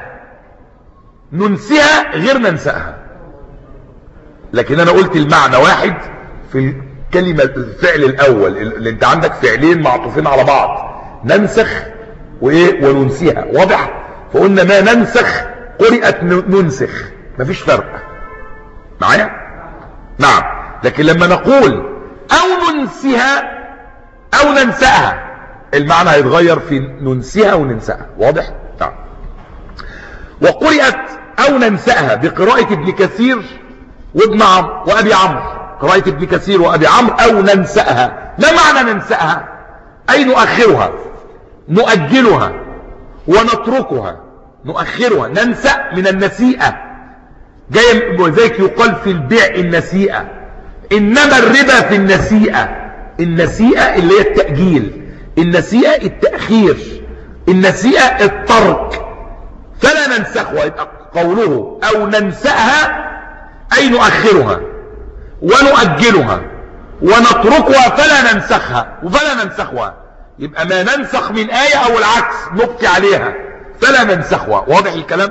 ننسها غير ننسأها، لكن أنا قلت المعنى واحد في الكلمة الفعل الأول، اللي أنت عندك فعلين معطوفين على بعض، ننسخ وإيه وننسيها، واضح؟ فقلنا ما ننسخ قرئت ننسخ، مفيش فرق معايا؟ نعم. لكن لما نقول أو ننسها أو ننسأها المعنى هيتغير في ننسها وننسأها، واضح؟ نعم. وقرئت أو ننسأها بقراءة ابن كثير وابن عمرو وأبي عمرو، قراءة ابن كثير وأبي عمرو أو ننسأها. ما معنى ننسأها؟ أي نؤخرها، نؤجلها ونتركها، نؤخرها. ننسأ من النسيئة، جاي وذلك يقال في البيع النسيئة، إنما الربا في النسيئة. النسيئة اللي هي التأجيل، النسيئة التأخير، النسيئة الترك. فلا ننسخها، يبقى قوله أو ننسأها أي نؤخرها ونؤجلها ونتركها، فلا ننسخها وفلا ننسخها. يبقى ما ننسخ من آية أو العكس نبقي عليها، فلا ننسخها، واضح الكلام؟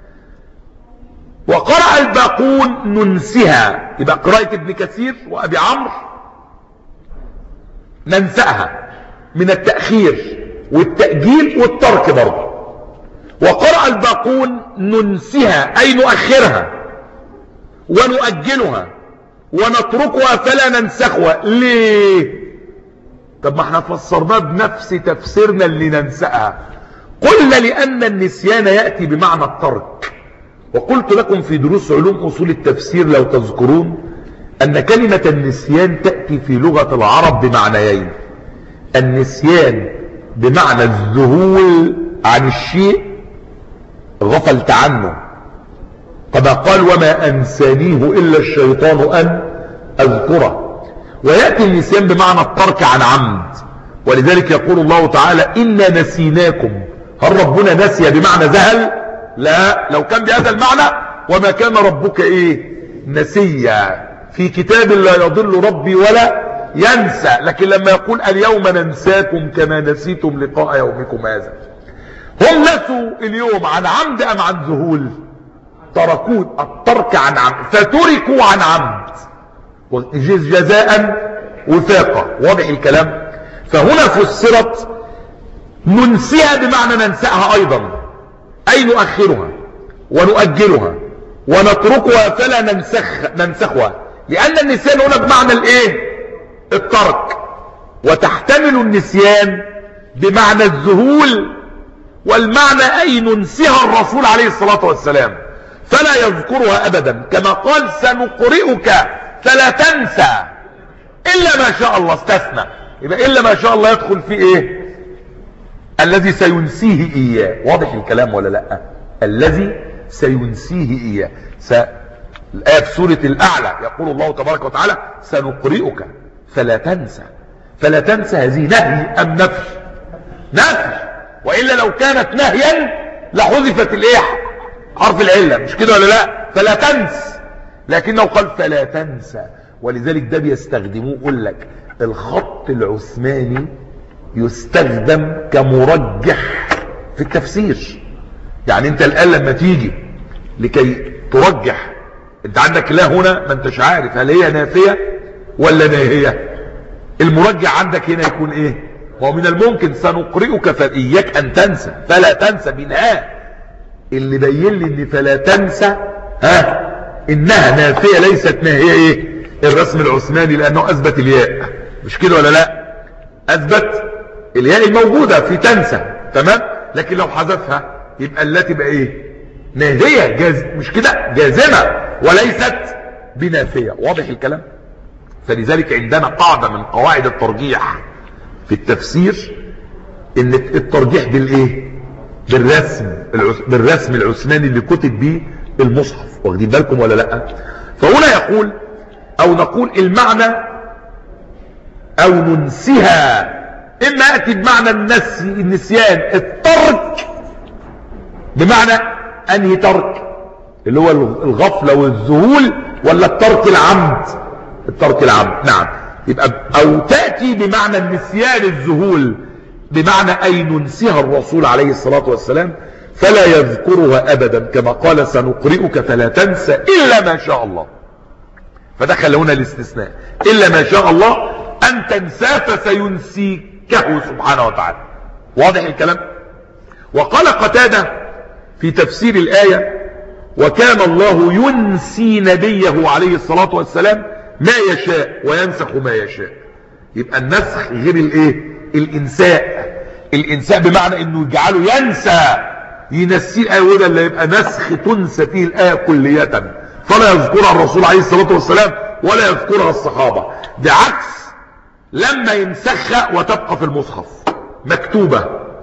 وقرأ الباقون ننسها، يبقى قراءة ابن كثير وأبي عمرو ننسأها من التأخير والتأجيل والترك برضه. وقرأ الباقون ننسها أي نؤخرها ونؤجلها ونتركها فلا ننسخها. ليه؟ طب ما احنا فسرناه بنفس تفسيرنا اللي ننسأها. قلنا لأن النسيان يأتي بمعنى الترك، وقلت لكم في دروس علوم أصول التفسير لو تذكرون أن كلمة النسيان تأتي في لغة العرب بمعنيين. النسيان بمعنى الذهول عن الشيء، غفلت عنه، كما قال وما أنسانيه إلا الشيطان أن أذكره. ويأتي النسيان بمعنى الترك عن عمد، ولذلك يقول الله تعالى إنا نسيناكم. هل ربنا نسي بمعنى ذهل؟ لا، لو كان بهذا المعنى وما كان ربك ايه نسيا، في كتاب لا يضل ربي ولا ينسى. لكن لما يقول اليوم ننساكم كما نسيتم لقاء يومكم هذا، هم نسوا اليوم عن عمد ام عن ذهول؟ تركوه، الترك عن عمد، فتركوا عن عمد جزاء وفاقة، واضح الكلام؟ فهنا فسرت ننسيها بمعنى ننسأها ايضا، اي نؤخرها ونؤجلها ونتركها فلا ننسخ ننسخها، لان النسيان هنا بمعنى الايه؟ الترك. وتحتمل النسيان بمعنى الذهول، والمعنى اي ننسيها الرسول عليه الصلاة والسلام فلا يذكرها ابدا، كما قال سنقرئك فلا تنسى الا ما شاء الله، استثنى. يبقى الا ما شاء الله يدخل في ايه؟ الذي سينسيه اياه، واضح الكلام ولا لا؟ الذي سينسيه اياه. س... الآية في سورة الأعلى يقول الله تبارك وتعالى سنقرئك فلا تنسى. فلا تنسى هذه نهي أم نفي؟ نفي، وإلا لو كانت نهيا لحذفت الايه؟ حرف العلة، مش كده ولا لا؟ فلا تنسى، لكنه قال فلا تنسى. ولذلك ده بيستخدموه، يقول لك الخط العثماني يستخدم كمرجح في التفسير. يعني انت الآن لما تيجي لكي ترجح، انت عندك لا هنا ما انتش عارف هل هي نافية ولا ناهية، المرجح عندك هنا يكون ايه؟ ومن الممكن سنقرئك فإياك ان تنسى، فلا تنسى بناء اللي بين لي ان فلا تنسى ها انها نافية ليست ناهية ايه؟ الرسم العثماني لانه اثبت الياء، مش كده ولا لا؟ اثبت الياء الموجودة في تنسى، تمام؟ لكن لو حذفها يبقى اللا تبقى ايه؟ ناهية، جاز مش كده، جازمة وليست بنافية. واضح الكلام؟ فلذلك عندنا قاعدة من قواعد الترجيح في التفسير، ان الترجيح بالايه؟ بالرسم بالرسم العثماني اللي كتب به المصحف. واخدين بالكم ولا لا؟ فهنا يقول او نقول المعنى او ننسها، اما اتي بمعنى النسي النسيان الترك، بمعنى انهي ترك؟ اللي هو الغفلة والذهول، ولا الترك العمد؟ الترك العمد، نعم. يبقى او تأتي بمعنى النسيان الذهول، بمعنى اي ننسيها الرسول عليه الصلاة والسلام فلا يذكرها ابدا، كما قال سنقرئك فلا تنسى الا ما شاء الله. فدخل هنا الاستثناء، الا ما شاء الله ان تنساه فسينسيكه سبحانه وتعالى. واضح الكلام؟ وقال قتادة في تفسير الآية وكان الله ينسي نبيه عليه الصلاة والسلام ما يشاء وينسخ ما يشاء. يبقى النسخ غير الايه؟ الانساء. الانساء بمعنى انه يجعله ينسى، ينسي الآية، وده اللي يبقى نسخ تنسى فيه الآية كلية، فلا يذكرها الرسول عليه الصلاة والسلام ولا يذكرها الصحابة. بعكس لما ينسخها وتبقى في المصحف مكتوبة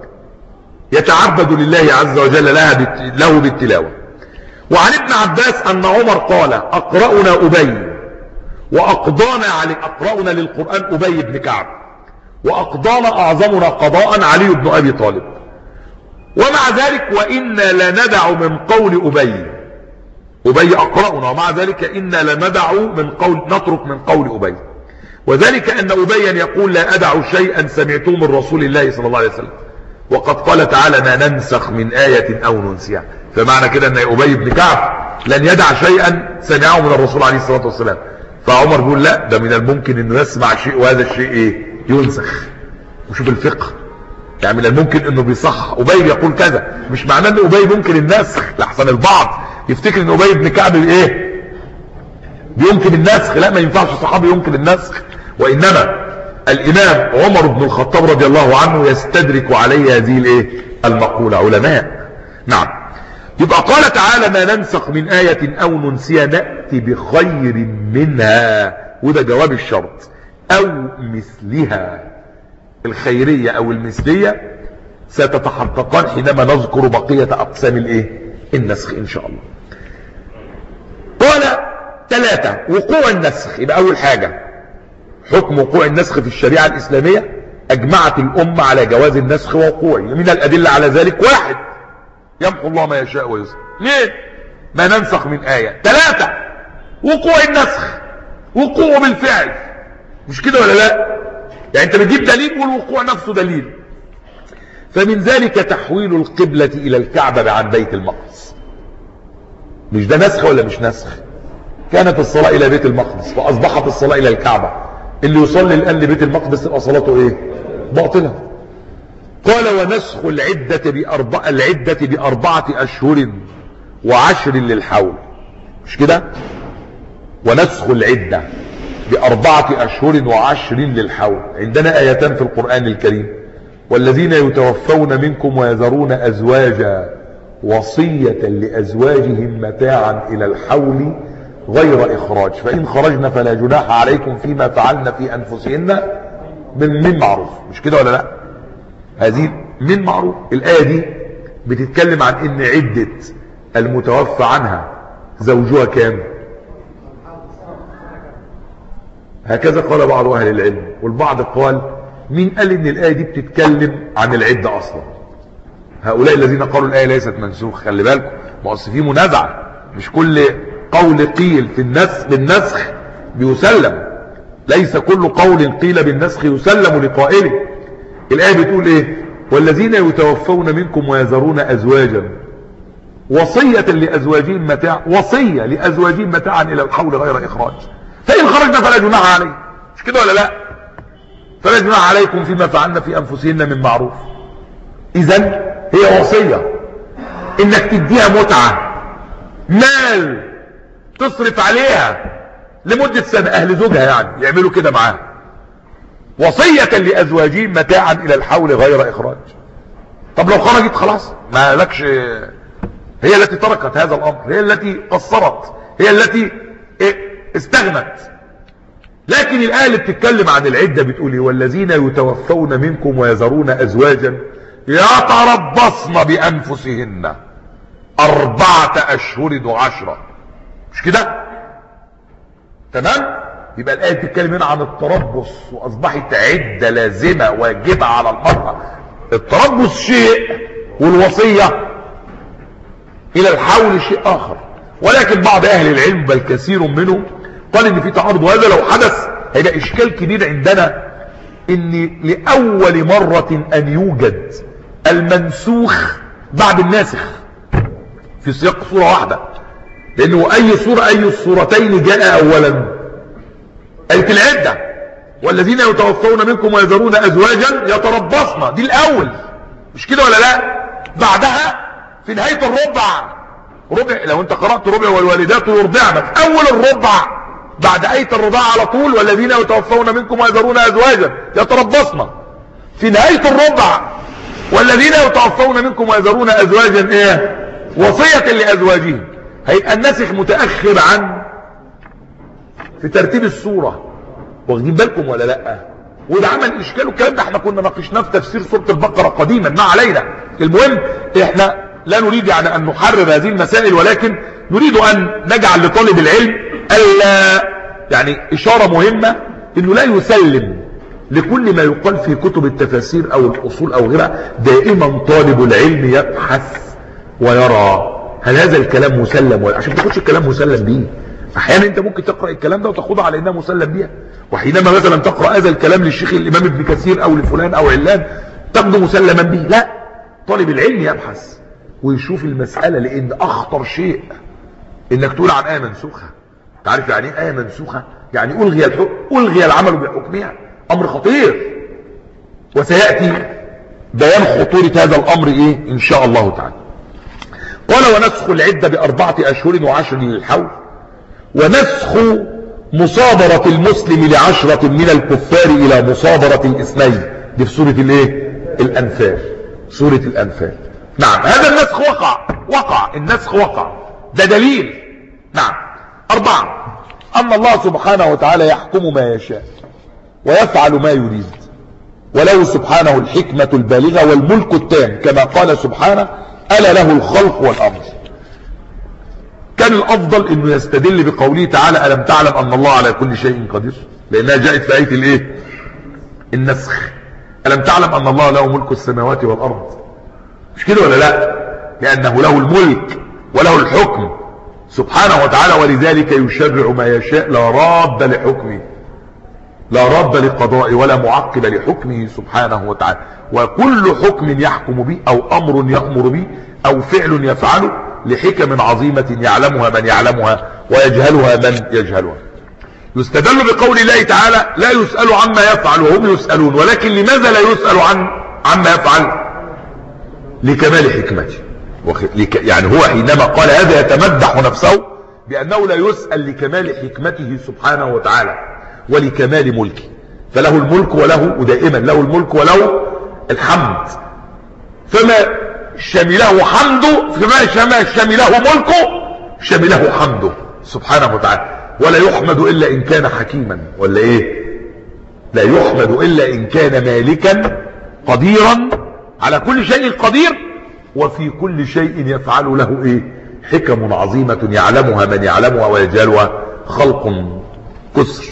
يتعبد لله عز وجل لها له بالتلاوة. وعن ابن عباس أن عمر قال أقرأنا أبي وأقضانا علي، أقرأنا للقرآن أبي بن كعب، وأقضانا أعظمنا قضاء علي بن أبي طالب. ومع ذلك وإنا لندع من قول أبي، أبي أقرأنا، ومع ذلك إنا لندع من قول، نترك من قول أبي. وذلك أن أبيا يقول لا أدع شيئا سمعته من رسول الله صلى الله عليه وسلم، وقد قال تعالى ما ننسخ من آية أو ننسيها. فمعنى كده أن أبي بن كعب لن يدع شيئا سمعه من الرسول عليه الصلاة والسلام. فعمر بيقول لا، ده من الممكن أنه يسمع شيء وهذا الشيء إيه؟ ينسخ. وشوف الفقه، يعني من الممكن أنه بيصح أبي بيقول كذا، مش معناه أن أبي ممكن النسخ، لحسن البعض يفتكر أن أبي بن كعب إيه؟ بيمكن النسخ. لا، ما ينفعش صحابي يمكن النسخ، وإنما الإمام عمر بن الخطاب رضي الله عنه يستدرك عليه هذه الايه؟ المقولة. علماء، نعم. يبقى قال تعالى ما ننسخ من آية أو ننسيها نأتي بخير منها، وده جواب الشرط، أو مثلها. الخيرية أو المثلية ستتحققان حينما نذكر بقية أقسام الايه؟ النسخ إن شاء الله. قال ثلاثة وقوع النسخ. يبقى أول حاجة حكم وقوع النسخ في الشريعة الإسلامية، أجمعت الأمة على جواز النسخ ووقوعه. من الأدلة على ذلك واحد يمحو الله ما يشاء ويصلح. اثنين ما ننسخ من آية. ثلاثة وقوع النسخ، وقوعه بالفعل، مش كده ولا لا؟ يعني انت بتجيب دليل والوقوع نفسه دليل. فمن ذلك تحويل القبلة إلى الكعبة عن بيت المقدس. مش ده نسخ ولا مش نسخ؟ كانت الصلاة إلى بيت المقدس فأصبحت الصلاة إلى الكعبة. اللي يصلي الآن لبيت المقدس تبقى صلاته إيه؟ باطلة. قال ونسخ العدة بأربعة العدة بأربعة أشهر وعشر للحول. مش كده؟ ونسخ العدة بأربعة أشهر وعشر للحول. عندنا آيتان في القرآن الكريم: والذين يتوفون منكم ويذرون أزواجا وصية لأزواجهم متاعا إلى الحول غير إخراج، فإن خرجنا فلا جناح عليكم فيما فعلنا في أنفسهن من من معروف. مش كده ولا لا؟ هذه من معروف. الآية دي بتتكلم عن إن عدة المتوفى عنها زوجها كام؟ هكذا قال بعض أهل العلم، والبعض قال مين قال إن الآية دي بتتكلم عن العدة أصلا؟ هؤلاء الذين قالوا الآية ليست منسوخ. خلي بالكم، ما أصل في منازعة، مش كل قول قيل في النسخ بالنسخ بيسلم، ليس كل قول قيل بالنسخ يسلم لقائله. الآية بتقول ايه؟ والذين يتوفون منكم ويذرون أزواجا وصية لأزواجهم متاع، وصية لأزواجهم متاعا إلى الحول غير إخراج، فإن خرجنا فلا جناح عليه. مش كده ولا لا؟ فلا جناح عليكم فيما فعلنا في أنفسهن من معروف. إذن هي وصية إنك تديها متعة، مال تصرف عليها، لمدة سنة، اهل زوجها يعني يعملوا كده معاها، وصية لازواجهم متاعا الى الحول غير اخراج. طب لو خرجت خلاص ما لكش، هي التي تركت هذا الامر، هي التي قصرت، هي التي استغنت. لكن الآية اللي بتتكلم عن العدة بتقول ايه؟ والذين يتوفون منكم ويذرون ازواجا يتربصن بانفسهن اربعة اشهر وعشرة. مش كده؟ تمام؟ يبقى الآية بتتكلم هنا عن التربص، واصبحت عدة لازمة واجبة على المرأة. التربص شيء والوصية الى الحول شيء اخر. ولكن بعض اهل العلم بل كثير منهم قال ان في تعارض، وهذا لو حدث هيبقى اشكال كبير عندنا، ان لاول مرة ان يوجد المنسوخ بعد الناسخ في سياق صورة واحدة. لانه اي صورة، اي الصورتين جاء اولا؟ آية العدة، والذين يتوفون منكم ويذرون ازواجا يتربصن، دي الاول، مش كده ولا لا؟ بعدها في نهاية الربع، ربع لو انت قرأت ربع والوالدات يرضعن، في اول الربع بعد آية الرضاعة على طول والذين يتوفون منكم ويذرون ازواجا يتربصن. في نهاية الربع والذين يتوفون منكم ويذرون ازواجا ايه؟ وصية لازواجهم. هيبقى الناسخ متأخر عن في ترتيب السورة، واخدين بالكم ولا لا؟ وده عمل اشكال، والكلام ده احنا كنا ناقشناه في تفسير سورة البقرة قديما، ما علينا. المهم احنا لا نريد يعني ان نحرر هذه المسائل، ولكن نريد ان نجعل لطالب العلم الا يعني اشارة مهمة، انه لا يسلم لكل ما يقال في كتب التفاسير او الاصول او غيرها. دائما طالب العلم يبحث ويرى هل هذا الكلام مسلم ولا، عشان ما تاخدش الكلام مسلم به. احيانا انت ممكن تقرأ الكلام ده وتاخدها على انها مسلم بيها، وحينما مثلا تقرأ هذا الكلام للشيخ الامام ابن كثير او لفلان او علان تاخده مسلما به. لا، طالب العلم يبحث ويشوف المسألة، لان اخطر شيء انك تقول عن آية منسوخة. تعرف يعني ايه آية منسوخة؟ يعني الغي الحكم، الغي العمل بحكمها، امر خطير، وسيأتي بيان خطورة هذا الامر ايه ان شاء الله تعالى. قال ونسخ العدة باربعة اشهر وعشر للحول، ونسخ مصادرة المسلم لعشرة من الكفار الى مصادرة الاثنين. دي في سورة الايه؟ الانفال، سورة الانفال. نعم، هذا النسخ وقع، وقع النسخ وقع، ده دليل. نعم. اربعة، ان الله سبحانه وتعالى يحكم ما يشاء ويفعل ما يريد، وله سبحانه الحكمة البالغة والملك التام، كما قال سبحانه ألا له الخلق والأمر. كان الافضل انه يستدل بقوله تعالى الم تعلم ان الله على كل شيء قدير، لانها جاءت في آية الايه؟ النسخ. الم تعلم ان الله له ملك السماوات والارض، مش كده ولا لا؟ لانه له الملك وله الحكم سبحانه وتعالى، ولذلك يشرع ما يشاء، لا راد لحكمه، لا راد لقضائه ولا معقب لحكمه سبحانه وتعالى. وكل حكم يحكم به او امر يأمر به او فعل يفعله لحكم عظيمة يعلمها من يعلمها ويجهلها من يجهلها. يستدل بقول الله تعالى لا يسأل عما يفعل وهم يسألون، ولكن لماذا لا يسأل عن عما يفعل؟ لكمال حكمته. يعني هو حينما قال هذا يتمدح نفسه بأنه لا يسأل لكمال حكمته سبحانه وتعالى ولكمال ملكه، فله الملك وله، ودائما له الملك وله الحمد، فما شمله حمده، فما شمله ملكه شمله حمده سبحانه وتعالى. ولا يحمد إلا إن كان حكيما، ولا إيه؟ لا يحمد إلا إن كان مالكا قديرا على كل شيء قدير، وفي كل شيء يفعل له إيه؟ حكم عظيمة يعلمها من يعلمها ويجهلها خلق كسر.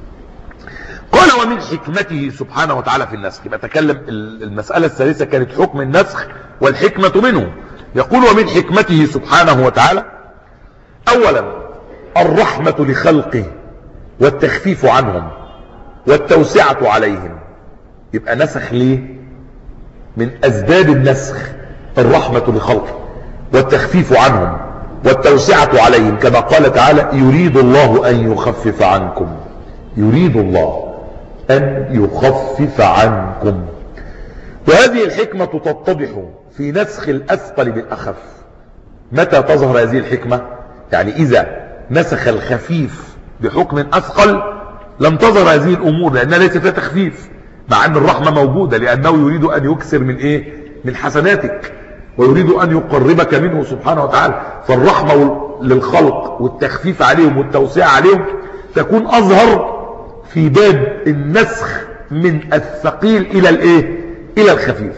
قال ومن حكمته سبحانه وتعالى في النسخ. يبقى تكلم المسألة الثالثة كانت حكم النسخ والحكمة منه. يقول ومن حكمته سبحانه وتعالى اولا الرحمة لخلقه والتخفيف عنهم والتوسعة عليهم. يبقى نسخ ليه؟ من اسباب النسخ الرحمة لخلقه والتخفيف عنهم والتوسعة عليهم، كما قال تعالى يريد الله ان يخفف عنكم، يريد الله أن يخفف عنكم. وهذه الحكمة تتضح في نسخ الأثقل بالأخف. متى تظهر هذه الحكمة؟ يعني إذا نسخ الخفيف بحكم أثقل لم تظهر هذه الأمور لأنها ليس فيها تخفيف، مع أن الرحمة موجودة، لأنه يريد أن يكسر من إيه؟ من حسناتك، ويريد أن يقربك منه سبحانه وتعالى. فالرحمة للخلق والتخفيف عليهم والتوسيع عليهم تكون أظهر في باب النسخ من الثقيل إلى الإيه؟ إلى الخفيف.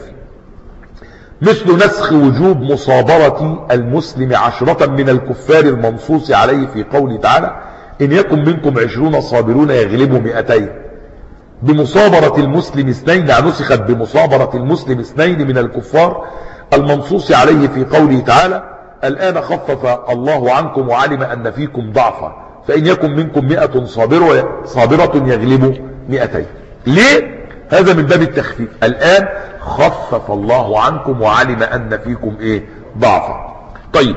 مثل نسخ وجوب مصابرة المسلم عشرة من الكفار المنصوص عليه في قوله تعالى: إن يكن منكم عشرون صابرون يغلبوا مئتين. بمصابرة المسلم اثنين، نسخت بمصابرة المسلم اثنين من الكفار المنصوص عليه في قوله تعالى: الآن خفف الله عنكم وعلم أن فيكم ضعفا فإن يكن منكم مئة صابر صابرة يغلبوا مئتين. ليه؟ هذا من باب التخفيف. الآن خفف الله عنكم وعلم أن فيكم إيه؟ ضعفا. طيب،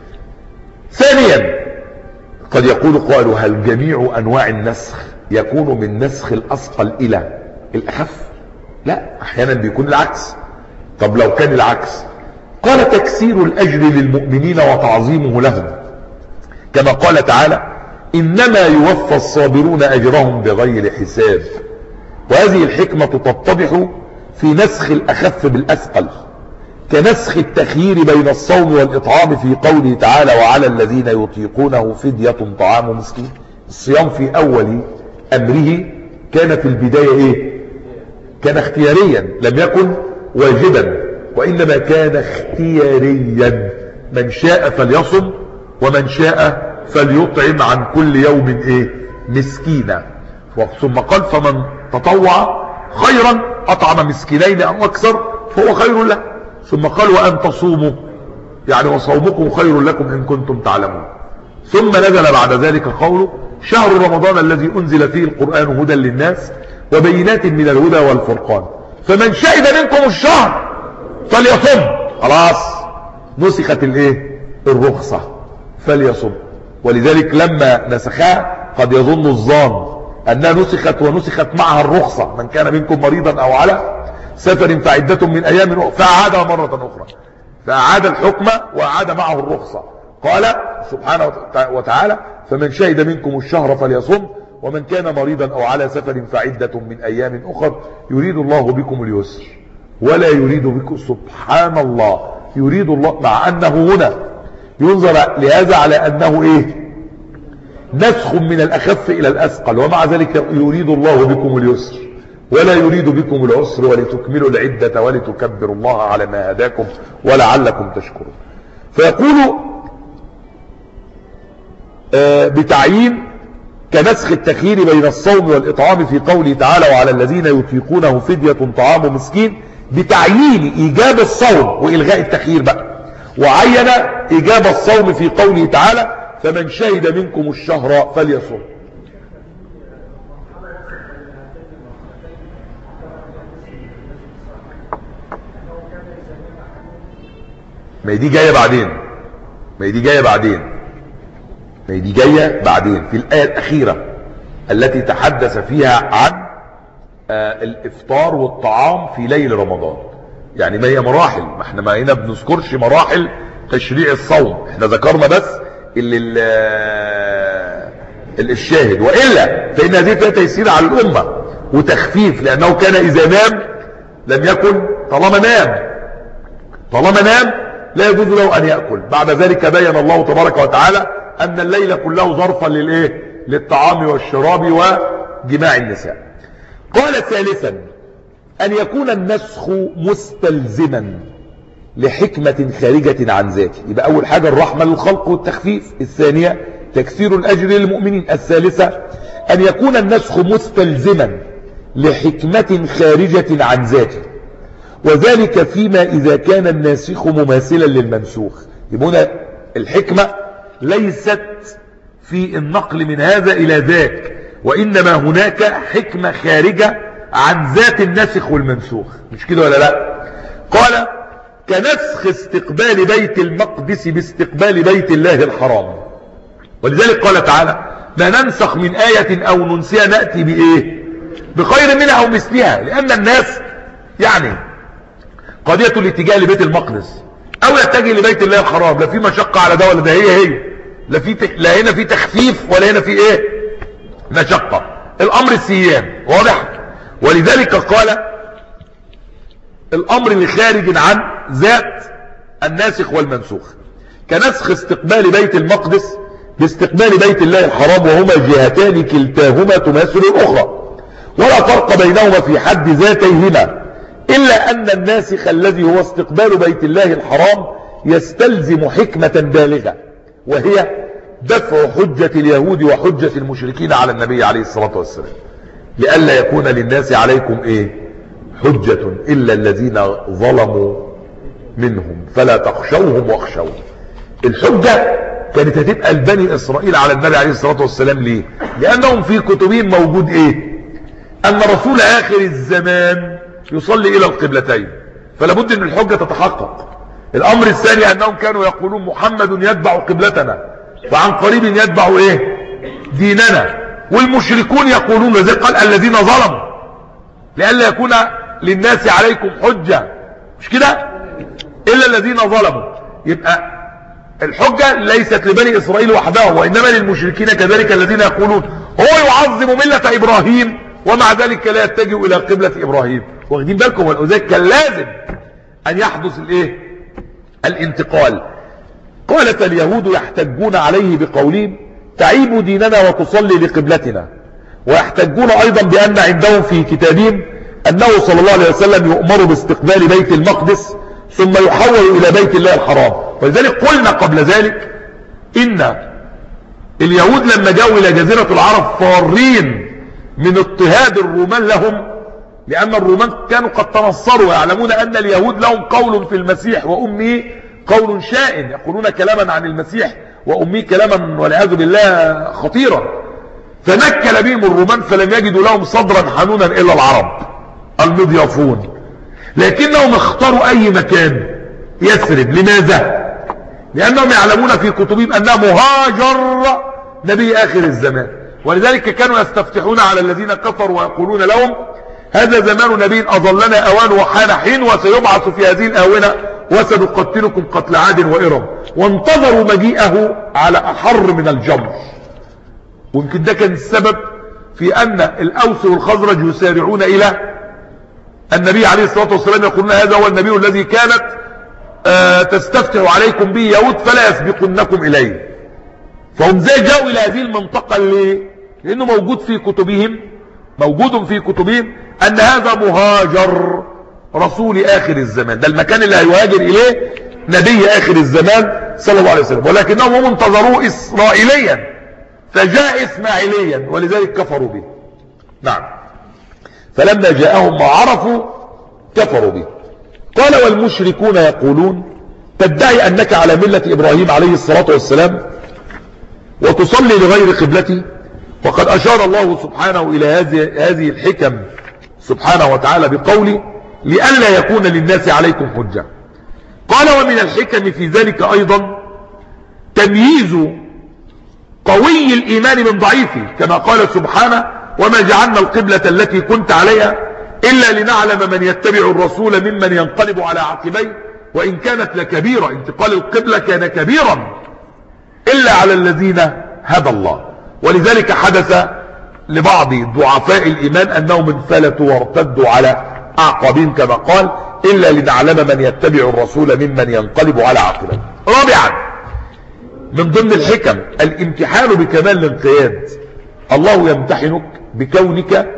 ثانيا قد يقول قائل: هل جميع أنواع النسخ يكون من نسخ الأثقل إلى الأخف؟ لا، أحيانا بيكون العكس. طب لو كان العكس، قال: تكسير الأجر للمؤمنين وتعظيمه لهم، كما قال تعالى: إنما يوفى الصابرون أجرهم بغير حساب. وهذه الحكمة تتضح في نسخ الأخف بالأثقل، كنسخ التخيير بين الصوم والإطعام في قوله تعالى: وعلى الذين يطيقونه فدية طعام مسكين. الصيام في أول أمره كان في البداية إيه؟ كان اختياريا، لم يكن واجبا، وإنما كان اختياريا. من شاء فليصم ومن شاء فليطعم عن كل يوم إيه؟ مسكينا. ثم قال: فمن تطوع خيرا أطعم مسكينين أو أكثر فهو خير له. ثم قال: وأن تصوموا يعني وصومكم خير لكم إن كنتم تعلمون. ثم نزل بعد ذلك قوله: شهر رمضان الذي أنزل فيه القرآن هدى للناس وبينات من الهدى والفرقان فمن شهد منكم الشهر فليصم. خلاص، نسخت الايه؟ الرخصة، فليصم. ولذلك لما نسخها قد يظن الظان أنها نسخت ونسخت معها الرخصة: من كان منكم مريضا أو على سفر فعدة من أيام أخرى، فأعادها مرة أخرى، فأعاد الحكم وأعاد معه الرخصة. قال سبحانه وتعالى: فمن شهد منكم الشهر فليصم ومن كان مريضا أو على سفر فعدة من أيام أخر يريد الله بكم اليسر ولا يريد بكم. سبحان الله، يريد الله، مع أنه هنا ينظر لهذا على أنه إيه؟ نسخ من الأخف إلى الأثقل، ومع ذلك يريد الله بكم اليسر ولا يريد بكم العسر ولتكملوا العدة ولتكبروا الله على ما هداكم ولعلكم تشكرون. فيقول آه بتعيين كنسخ التخيير بين الصوم والإطعام في قوله تعالى: وعلى الذين يطيقونه فدية طعام مسكين، بتعيين إيجاب الصوم وإلغاء التخيير بقى، وعين إيجاب الصوم في قوله تعالى: فمن شهد منكم الشهر فليصم. ما دي جاية بعدين ما دي جاية بعدين ما دي جاية بعدين في الآية الأخيرة التي تحدث فيها عن آه الإفطار والطعام في ليل رمضان. يعني ما هي مراحل، ما احنا ما هنا بنذكرش مراحل تشريع الصوم، احنا ذكرنا بس اللي الشاهد، وإلا فإن هذه فيها تيسير على الأمة وتخفيف، لأنه كان إذا نام لم يكن، طالما نام طالما نام لا يجوز له أن يأكل. بعد ذلك بين الله تبارك وتعالى أن الليل كله ظرفا للإيه؟ للطعام والشراب وجماع النساء. قال ثالثا: أن يكون النسخ مستلزما لحكمة خارجة عن ذاته. يبقى أول حاجة الرحمة للخلق والتخفيف، الثانية تكثير الأجر للمؤمنين، الثالثة أن يكون النسخ مستلزما لحكمة خارجة عن ذاته، وذلك فيما إذا كان الناسخ مماثلا للمنسوخ. يبقى الحكمة ليست في النقل من هذا إلى ذاك، وإنما هناك حكمة خارجة عن ذات الناسخ والمنسوخ، مش كده ولا لا؟ قال: كنسخ استقبال بيت المقدس باستقبال بيت الله الحرام. ولذلك قال تعالى: ما ننسخ من آية أو ننسيها نأتي بإيه؟ بخير منها أو مثلها. لأن الناس يعني قضية الاتجاه لبيت المقدس أو يتجه لبيت الله الحرام، لا في مشقة على ده ولا ده، هي هي، لا في لا هنا في تخفيف ولا هنا في إيه؟ مشقة، الامر السيان، واضح؟ ولذلك قال الامر اللي خارج عن ذات الناسخ والمنسوخ، كنسخ استقبال بيت المقدس باستقبال بيت الله الحرام، وهما جهتان كلتاهما تماثل الاخرى ولا فرق بينهما في حد ذاتيهما، الا ان الناسخ الذي هو استقبال بيت الله الحرام يستلزم حكمة بالغة، وهي دفع حجة اليهود وحجة المشركين على النبي عليه الصلاة والسلام، لئلا يكون للناس عليكم ايه حجة الا الذين ظلموا منهم فلا تخشوهم واخشوا. الحجة كانت هتبقى لبني اسرائيل على النبي عليه الصلاة والسلام. ليه؟ لانهم في كتبهم موجود ايه؟ ان رسول اخر الزمان يصلي الى القبلتين، فلا بد ان الحجة تتحقق. الامر الثاني انهم كانوا يقولون محمد يتبع قبلتنا فعن قريب يتبع ايه ديننا، والمشركون يقولون زي قال الذين ظلموا لئلا يكون للناس عليكم حجة، مش كده؟ الا الذين ظلموا. يبقى الحجة ليست لبني اسرائيل وحدهم، وانما للمشركين كذلك الذين يقولون هو يعظم ملة ابراهيم ومع ذلك لا يتجه الى قبلة ابراهيم. واخدين بالكم؟ ولذلك كان لازم ان يحدث الايه الانتقال. قالت اليهود يحتجون عليه بقولهم تعيب ديننا وتصلي لقبلتنا، ويحتجون ايضا بان عندهم في كتابهم انه صلى الله عليه وسلم يؤمر باستقبال بيت المقدس ثم يحول الى بيت الله الحرام. ولذلك قلنا قبل ذلك ان اليهود لما جاءوا الى جزيرة العرب فارين من اضطهاد الرومان لهم، لان الرومان كانوا قد تنصروا ويعلمون ان اليهود لهم قول في المسيح وامه قول شائن، يقولون كلاما عن المسيح وامه كلاما والعياذ بالله خطيرا، فنكل بهم الرومان فلم يجدوا لهم صدرا حنونا الا العرب المضيافون، لكنهم اختاروا اي مكان يثرب. لماذا؟ لانهم يعلمون في كتبهم انه مهاجر نبي اخر الزمان، ولذلك كانوا يستفتحون على الذين كفروا ويقولون لهم هذا زمان نبي اظلنا اوان وحان حين وسيبعث في هذه الاونه وسنقتلكم قتل عاد وإرم، وانتظروا مجيئه على احر من الجمر. ويمكن ده كان السبب في ان الاوس والخزرج يسارعون الى النبي عليه الصلاة والسلام يقولون هذا هو النبي الذي كانت آه تستفتح عليكم به يهود فلا يسبقنكم اليه. فهم زي جاءوا الى هذه المنطقة ليه؟ لانه موجود في كتبهم موجود في كتبهم ان هذا مهاجر رسول اخر الزمان، ده المكان اللي هيهاجر اليه نبي اخر الزمان صلى الله عليه وسلم، ولكنهم هم انتظروه اسرائيليا فجاء اسماعيليا ولذلك كفروا به. نعم، فلما جاءهم ما عرفوا كفروا به. قال والمشركون يقولون تدعي انك على ملة ابراهيم عليه الصلاة والسلام وتصلي لغير قبلتي، وقد اشار الله سبحانه الى هذه هذه الحكم سبحانه وتعالى بقوله لئلا يكون للناس عليكم حجة. قال ومن الحكم في ذلك ايضا تمييز قوي الايمان من ضعيفه، كما قال سبحانه وما جعلنا القبلة التي كنت عليها الا لنعلم من يتبع الرسول ممن ينقلب على عقبيه وان كانت لكبيرة. انتقال القبلة كان كبيرا الا على الذين هدى الله، ولذلك حدث لبعض ضعفاء الايمان انهم انفلتوا وارتدوا على اعقابهم كما قال الا لنعلم من يتبع الرسول ممن ينقلب على عقبيه. رابعا من ضمن الحكم الامتحان بكمال الانقياد. الله يمتحنك بكونك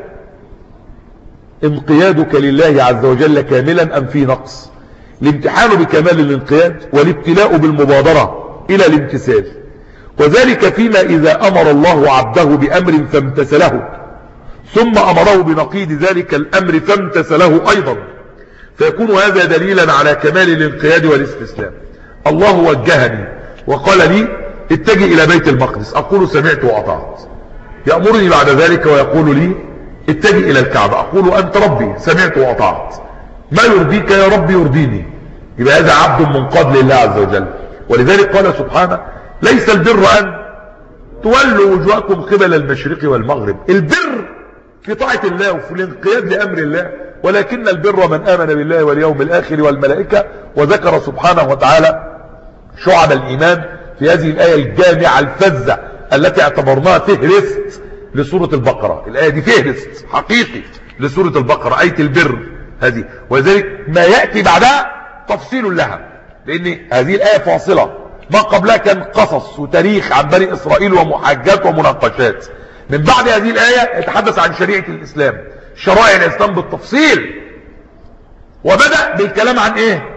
انقيادك لله عز وجل كاملا ام في نقص. الامتحان بكمال الانقياد والابتلاء بالمبادرة الى الامتثال، وذلك فيما اذا امر الله عبده بامر فامتثله ثم امره بنقيض ذلك الامر فامتثله ايضا، فيكون هذا دليلا على كمال الانقياد والاستسلام. الله وجهني وقال لي اتجه الى بيت المقدس، اقول سمعت واطعت. يأمرني بعد ذلك ويقول لي اتجه الى الكعبة، اقول انت ربي سمعت واطعت، ما يرضيك يا ربي يرضيني. يبقى هذا عبد منقاد لله عز وجل. ولذلك قال سبحانه ليس البر ان تولوا وجوهكم قبل المشرق والمغرب. البر في طاعة الله وفي الانقياد لامر الله، ولكن البر من امن بالله واليوم الاخر والملائكة. وذكر سبحانه وتعالى شعب الايمان في هذه الايه الجامعه الفذه التي اعتبرناها فهرست لسورة البقرة. الآية دي فهرست حقيقي لسورة البقرة، آية البر هذه، ولذلك ما يأتي بعدها تفصيل لها، لأن هذه الآية فاصلة. ما قبلها كان قصص وتاريخ عن بني إسرائيل ومحاجات ومناقشات. من بعد هذه الآية يتحدث عن شريعة الإسلام، شرائع الإسلام بالتفصيل. وبدأ بالكلام عن إيه؟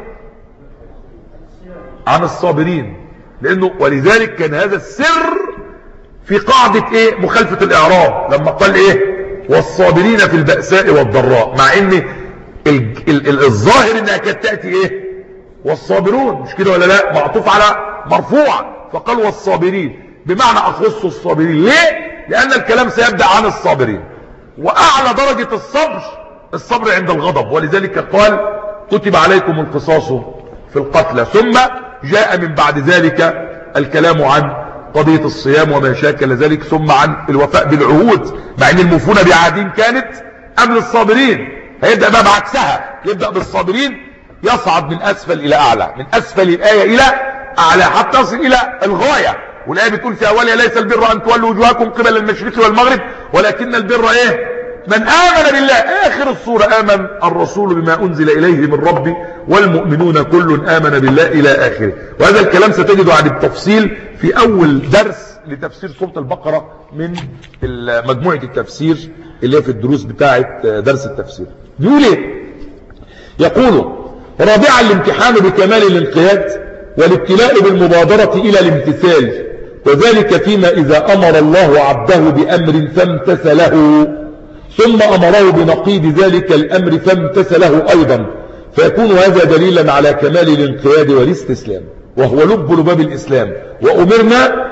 عن الصابرين، لأنه ولذلك كان هذا السر في قاعدة إيه؟ مخالفة الإعراب، لما قال إيه؟ والصابرين في البأساء والضراء، مع إن ال ال ال الظاهر إنها كانت تأتي إيه؟ والصابرون، مش كده ولا لا؟ معطوف على مرفوع، فقال والصابرين، بمعنى أخص الصابرين. ليه؟ لأن الكلام سيبدأ عن الصابرين، وأعلى درجة الصبر الصبر عند الغضب، ولذلك قال كتب عليكم القصاص في القتلى، ثم جاء من بعد ذلك الكلام عن قضية الصيام وما شاكل ذلك، ثم عن الوفاء بالعهود، مع ان الموفون بعهدهم كانت قبل الصابرين. هيبدأ بقى بعكسها، يبدأ بالصابرين، يصعد من أسفل إلى أعلى، من أسفل الآية إلى أعلى حتى يصل إلى الغاية. والآية بتقول في أولها ليس البر أن تولوا وجوهكم قبل المشرق والمغرب ولكن البر إيه؟ من آمن بالله. آخر السورة آمن الرسول بما أنزل إليه من ربي والمؤمنون كل آمن بالله إلى آخره. وهذا الكلام ستجده عن التفصيل في أول درس لتفسير سورة البقرة من مجموعة التفسير اللي هي في الدروس بتاعة درس التفسير. بيقول إيه؟ يقول رابعا الامتحان بكمال الانقياد والابتلاء بالمبادرة إلى الامتثال، وذلك فيما إذا أمر الله عبده بأمر فامتثله، ثم أمره بنقيض ذلك الأمر فامتثله أيضا، فيكون هذا دليلا على كمال الانقياد والاستسلام، وهو لب لباب الإسلام، وأمرنا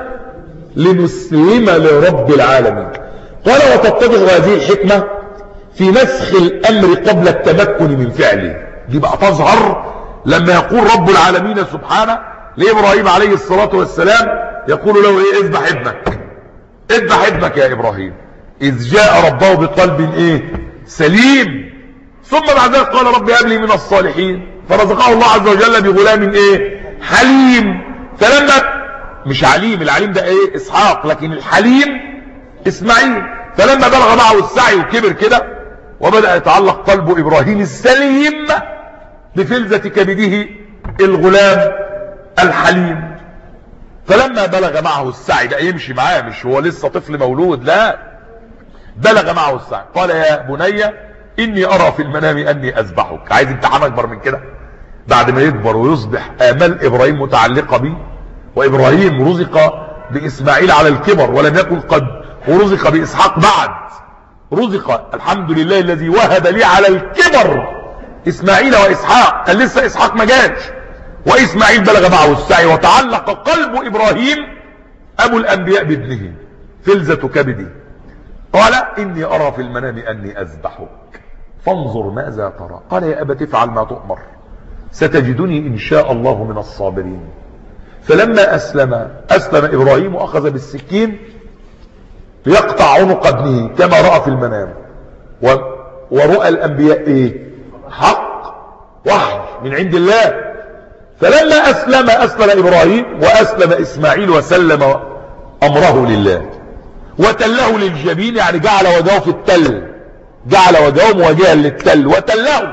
لنسلم لرب العالمين. قال وتتضح هذه الحكمة في نسخ الأمر قبل التمكن من فعله. دي بقى تظهر لما يقول رب العالمين سبحانه لإبراهيم عليه الصلاة والسلام، يقول له ايه؟ اذبح ابنك، اذبح ابنك يا إبراهيم، إذ جاء ربه بقلب ايه؟ سليم، ثم بعد ذلك قال رب هب لي من الصالحين، فرزقه الله عز وجل بغلام ايه؟ حليم. فلما مش عليم، العليم ده ايه؟ اسحاق، لكن الحليم اسماعيل. فلما بلغ معه السعي وكبر كده وبدأ يتعلق قلب إبراهيم السليم بفلذة كبده الغلام الحليم، فلما بلغ معه السعي بقى يمشي معاه، مش هو لسه طفل مولود، لا، بلغ معه السعي قال يا بني إني أرى في المنام أني أذبحك. عايز امتحان أكبر من كده؟ بعد ما يكبر ويصبح آمال إبراهيم متعلقة به، وإبراهيم رزق بإسماعيل على الكبر ولم يكن قد ورزق بإسحاق بعد، رزق الحمد لله الذي وهب لي على الكبر إسماعيل وإسحاق، كان لسه إسحاق ما جاش، وإسماعيل بلغ معه السعي، وتعلق قلب إبراهيم أبو الأنبياء بابنه فلذة كبدي. قال إني أرى في المنام أني أذبحك فانظر ماذا ترى. قال يا أبت افعل ما تؤمر ستجدني إن شاء الله من الصابرين. فلما أسلم أسلم إبراهيم وأخذ بالسكين يقطع عنق ابنه كما رأى في المنام. ورؤى الأنبياء إيه؟ حق، وحي من عند الله. فلما أسلم أسلم إبراهيم وأسلم إسماعيل وسلم أمره لله وتله للجبين، يعني جعل وجهه في التل، جعل وجهه مواجها للتل وتله،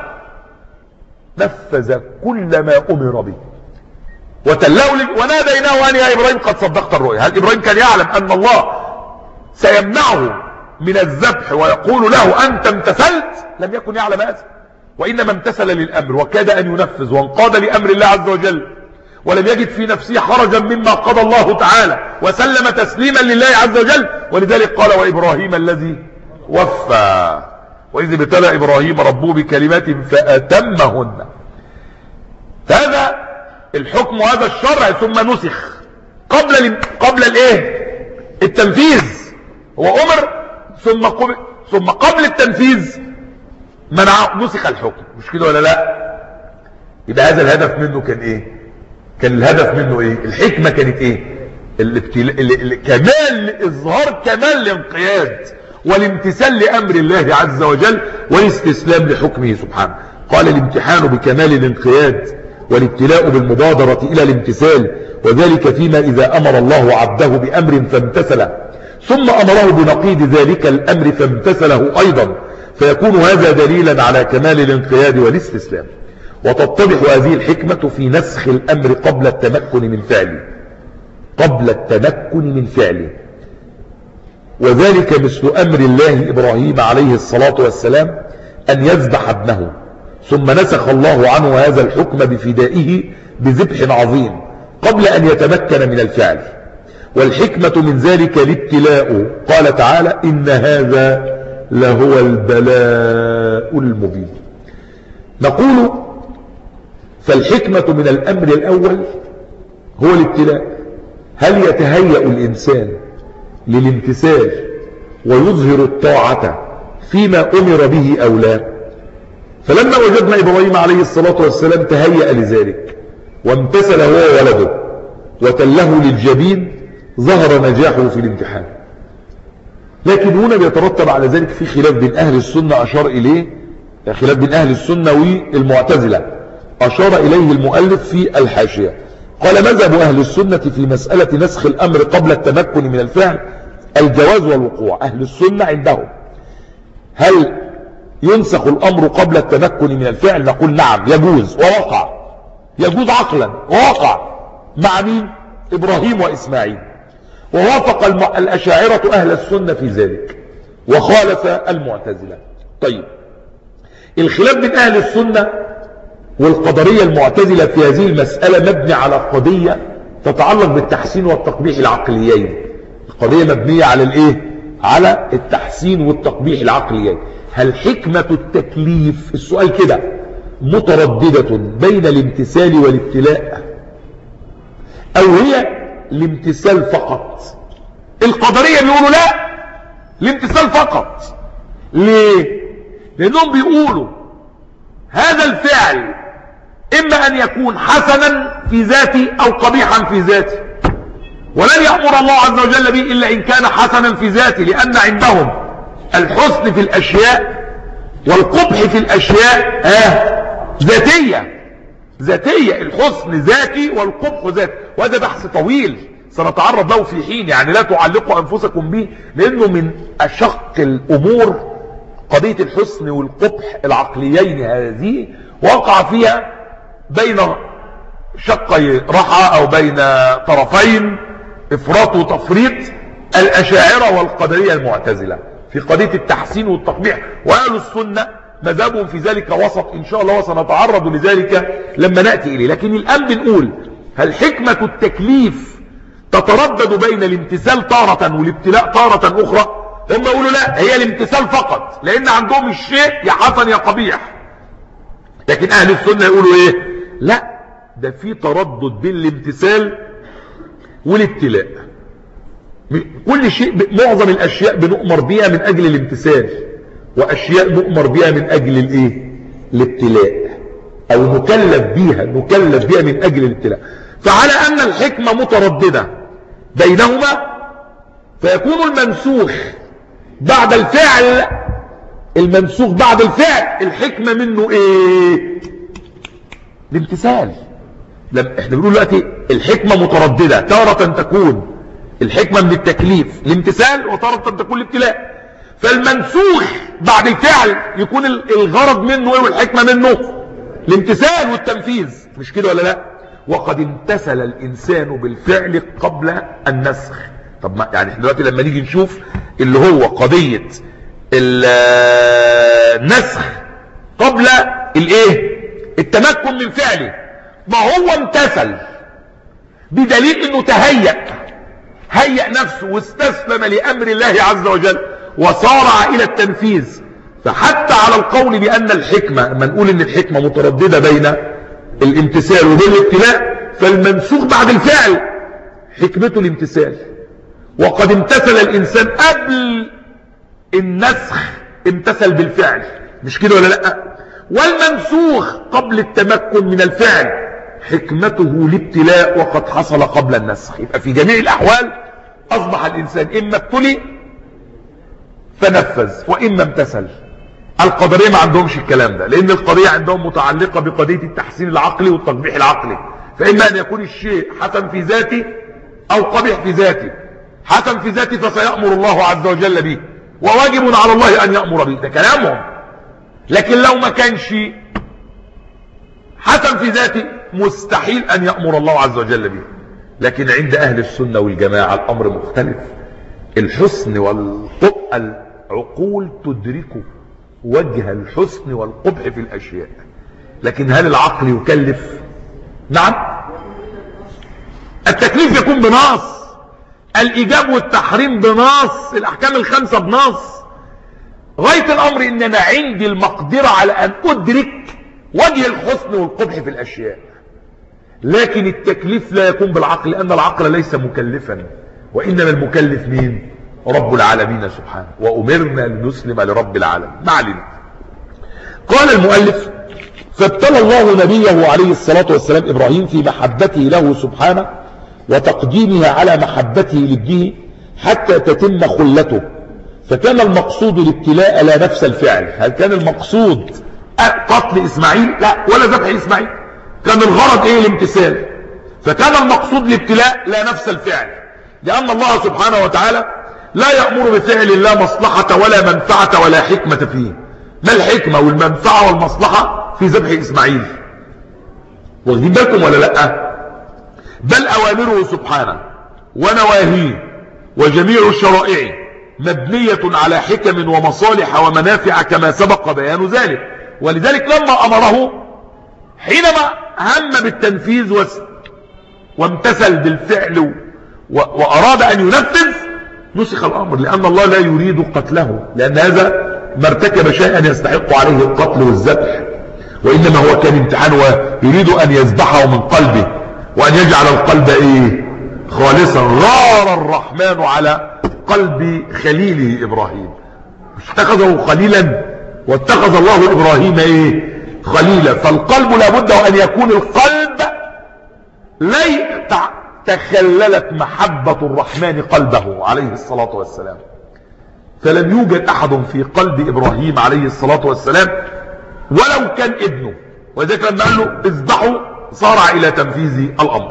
نفذ كل ما أمر به وتله لل... وناديناه أن يا إبراهيم قد صدقت الرؤيا. هل إبراهيم كان يعلم أن الله سيمنعه من الذبح ويقول له أنت امتثلت؟ لم يكن يعلم هذا، وإنما امتثل للأمر وكاد أن ينفذ وانقاد لأمر الله عز وجل، ولم يجد في نفسه حرجا مما قضى الله تعالى، وسلم تسليما لله عز وجل. ولذلك قال وإبراهيم الذي وفى وإذ ابتلى إبراهيم ربه بكلمات فأتمهن. هذا الحكم وهذا الشرع ثم نسخ قبل قبل الايه؟ التنفيذ. هو أمر ثم قبل ثم قبل التنفيذ منع نسخ الحكم، مش كده ولا لا؟ يبقى هذا الهدف منه كان ايه؟ كان الهدف منه ايه؟ الحكمة كانت ايه؟ الابتلاء، كمال اظهار كمال الانقياد والامتثال لامر الله عز وجل والاستسلام لحكمه سبحانه. قال الامتحان بكمال الانقياد والابتلاء بالمبادرة الى الامتثال، وذلك فيما اذا امر الله عبده بامر فامتثل، ثم أمره بنقيض ذلك الأمر فامتثله أيضا، فيكون هذا دليلا على كمال الانقياد والاستسلام. وتتضح هذه الحكمة في نسخ الأمر قبل التمكن من فعله قبل التمكن من فعله وذلك مثل أمر الله إبراهيم عليه الصلاة والسلام أن يذبح ابنه، ثم نسخ الله عنه هذا الحكم بفدائه بذبح عظيم قبل أن يتمكن من الفعل. والحكمة من ذلك الابتلاء، قال تعالى: إن هذا لهو البلاء المبين. نقول فالحكمة من الأمر الأول هو الابتلاء. هل يتهيأ الإنسان للامتثال ويظهر الطاعة فيما أمر به أو لا؟ فلما وجدنا إبراهيم عليه الصلاة والسلام تهيأ لذلك وامتثل هو وولده وتله للجبين، ظهر نجاحه في الامتحان. لكن هنا بيترتب على ذلك في خلاف بين أهل السنة أشار إليه، خلاف بين أهل السنة والمعتزلة أشار إليه المؤلف في الحاشية. قال: مذهب أهل السنة في مسألة نسخ الأمر قبل التمكن من الفعل الجواز والوقوع. أهل السنة عندهم هل ينسخ الأمر قبل التمكن من الفعل؟ نقول نعم، يجوز ووقع، يجوز عقلا ووقع. مع مين؟ إبراهيم وإسماعيل. ووافق الأشاعرة أهل السنة في ذلك وخالف المعتزلة. طيب، الخلاف بين أهل السنة والقدرية المعتزلة في هذه المسألة مبني على قضية تتعلق بالتحسين والتقبيح العقليين. القضية مبنية على الايه؟ على التحسين والتقبيح العقليين. هل حكمة التكليف، السؤال كده، مترددة بين الامتثال والابتلاء، او هي الامتثال فقط؟ القدرية بيقولوا لا، الامتثال فقط. ليه؟ لانهم بيقولوا هذا الفعل اما ان يكون حسنا في ذاته او قبيحا في ذاته، ولن يأمر الله عز وجل به الا ان كان حسنا في ذاته، لان عندهم الحسن في الاشياء والقبح في الاشياء آه ذاتية ذاتية. الحسن ذاتي والقبح ذاتي، وهذا بحث طويل سنتعرض له في حين، يعني لا تعلقوا انفسكم به، لانه من اشق الامور قضية الحسن والقبح العقليين. هذه وقع فيها بين شقي رحى او بين طرفين افراط وتفريط، الاشاعرة والقدرية المعتزلة في قضية التحسين والتقبيح. واهل السنة مذهبهم في ذلك وسط ان شاء الله، وسنتعرض لذلك لما نأتي اليه. لكن الان بنقول هل حكمة التكليف تتردد بين الامتثال تارة والابتلاء تارة اخرى؟ هم يقولوا لا، هي الامتثال فقط، لان عندهم الشيء يا حسن يا قبيح. لكن اهل السنة يقولوا ايه؟ لا، ده في تردد بين الامتثال والابتلاء. كل شيء، معظم الاشياء بنؤمر بها من اجل الامتثال، واشياء نؤمر بها من اجل الايه؟ الابتلاء، او نكلف بها نكلف بها من اجل الابتلاء. فعلى ان الحكمة مترددة بينهما، فيكون المنسوخ بعد الفعل المنسوخ بعد الفعل الحكمة منه ايه؟ الامتثال. لما احنا بنقول دلوقتي الحكمة مترددة، تارة تكون الحكمة من التكليف الامتثال، وتارة تكون الابتلاء. فالمنسوخ بعد الفعل يكون الغرض منه ايه والحكمة منه؟ الامتثال والتنفيذ، مش كده ولا لا؟ وقد امتثل الانسان بالفعل قبل النسخ. طب ما يعني احنا دلوقتي لما نيجي نشوف اللي هو قضية النسخ قبل الايه؟ التمكن من فعله، ما هو امتثل بدليل انه تهيأ هيأ نفسه واستسلم لامر الله عز وجل وصارع الى التنفيذ. فحتى على القول بان الحكمة، لما نقول ان الحكمة مترددة بين الامتثال وبين الابتلاء، فالمنسوخ بعد الفعل حكمته الامتثال. وقد امتثل الانسان قبل النسخ، امتثل بالفعل، مش كده ولا لا؟ والمنسوخ قبل التمكن من الفعل حكمته الابتلاء وقد حصل قبل النسخ. يبقى في جميع الاحوال اصبح الانسان اما ابتلي فنفذ واما امتثل. القدرية ما عندهمش الكلام ده، لان القضية عندهم متعلقة بقضية التحسين العقلي والتقبيح العقلي. فاما ان يكون الشيء حسن في ذاته او قبيح في ذاته. حسن في ذاته فسيأمر الله عز وجل به، وواجب على الله أن يأمر به. ده كلامهم. لكن لو ما كانش حسن في ذاته مستحيل أن يأمر الله عز وجل به. لكن عند أهل السنة والجماعة الأمر مختلف. الحسن والقبح العقول تدرك وجه الحسن والقبح في الأشياء، لكن هل العقل يكلف؟ نعم. التكليف يكون بنص، الإيجاب والتحريم بنص، الأحكام الخمسة بنص. غاية الأمر إن أنا عندي المقدرة على أن أدرك وجه الحسن والقبح في الأشياء، لكن التكليف لا يكون بالعقل، لأن العقل ليس مكلفا، وإنما المكلف مين؟ رب العالمين سبحانه. وأمرنا لنسلم لرب العالمين. ما علينا. قال المؤلف: فابتلى الله نبيه عليه الصلاة والسلام إبراهيم في محبته له سبحانه وتقديمها على محبته لابنه حتى تتم خلته. فكان المقصود الابتلاء لا نفس الفعل. هل كان المقصود قتل إسماعيل؟ لا، ولا ذبح إسماعيل. كان الغرض إيه؟ الامتثال. فكان المقصود الابتلاء لا نفس الفعل، لأن الله سبحانه وتعالى لا يأمر بفعل لا مصلحة ولا منفعة ولا حكمة فيه. ما الحكمة والمنفعة والمصلحة في ذبح إسماعيل؟ واخدين بالكم ولا لا؟ بل أوامره سبحانه ونواهيه وجميع شرائعه مبنية على حكم ومصالح ومنافع كما سبق بيان ذلك. ولذلك لما أمره حينما هم بالتنفيذ وامتثل بالفعل وأراد أن ينفذ نسخ الأمر، لأن الله لا يريد قتله، لأن هذا ما ارتكب شيئا يستحق عليه القتل والذبح، وإنما هو كان امتحان ويريد أن يذبحه من قلبه وأن يجعل القلب إيه؟ خالصا. غار الرحمن على قلب خليله إبراهيم، اتخذه خليلا واتخذ الله إبراهيم إيه؟ خليلا. فالقلب لابد أن يكون القلب لي تخللت محبة الرحمن قلبه عليه الصلاة والسلام، فلم يوجد أحد في قلب إبراهيم عليه الصلاة والسلام ولو كان ابنه. وذلك لما قال له اذبحوا صار إلى تنفيذ الأمر.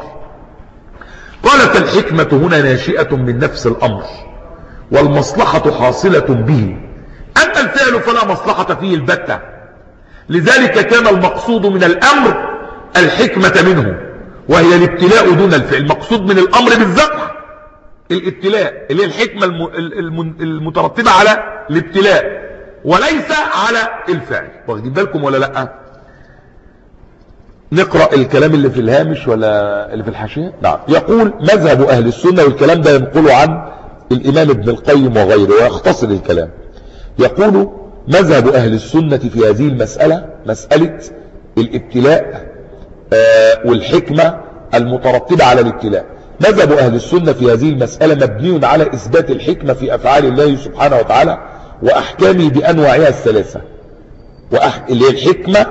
قالت: الحكمة هنا ناشئة من نفس الأمر والمصلحة حاصلة به، أما الفعل فلا مصلحة فيه البتة. لذلك كان المقصود من الأمر الحكمة منه، وهي الابتلاء دون الفعل. المقصود من الأمر بالذبح الابتلاء، اللي هي الحكمة المترتبة على الابتلاء وليس على الفعل. واخدين بالكم ولا لا؟ نقرأ الكلام اللي في الهامش ولا اللي في الحاشية؟ نعم. يقول: مذهب أهل السنة، والكلام ده ينقله عن الإمام ابن القيم وغيره ويختصر الكلام. يقول: مذهب أهل السنة في هذه المسألة، مسألة الابتلاء آه والحكمة المترتبة على الابتلاء، مذهب أهل السنة في هذه المسألة مبني على إثبات الحكمة في أفعال الله سبحانه وتعالى وأحكامه بأنواعها الثلاثة. وأح... اللي هي الحكمة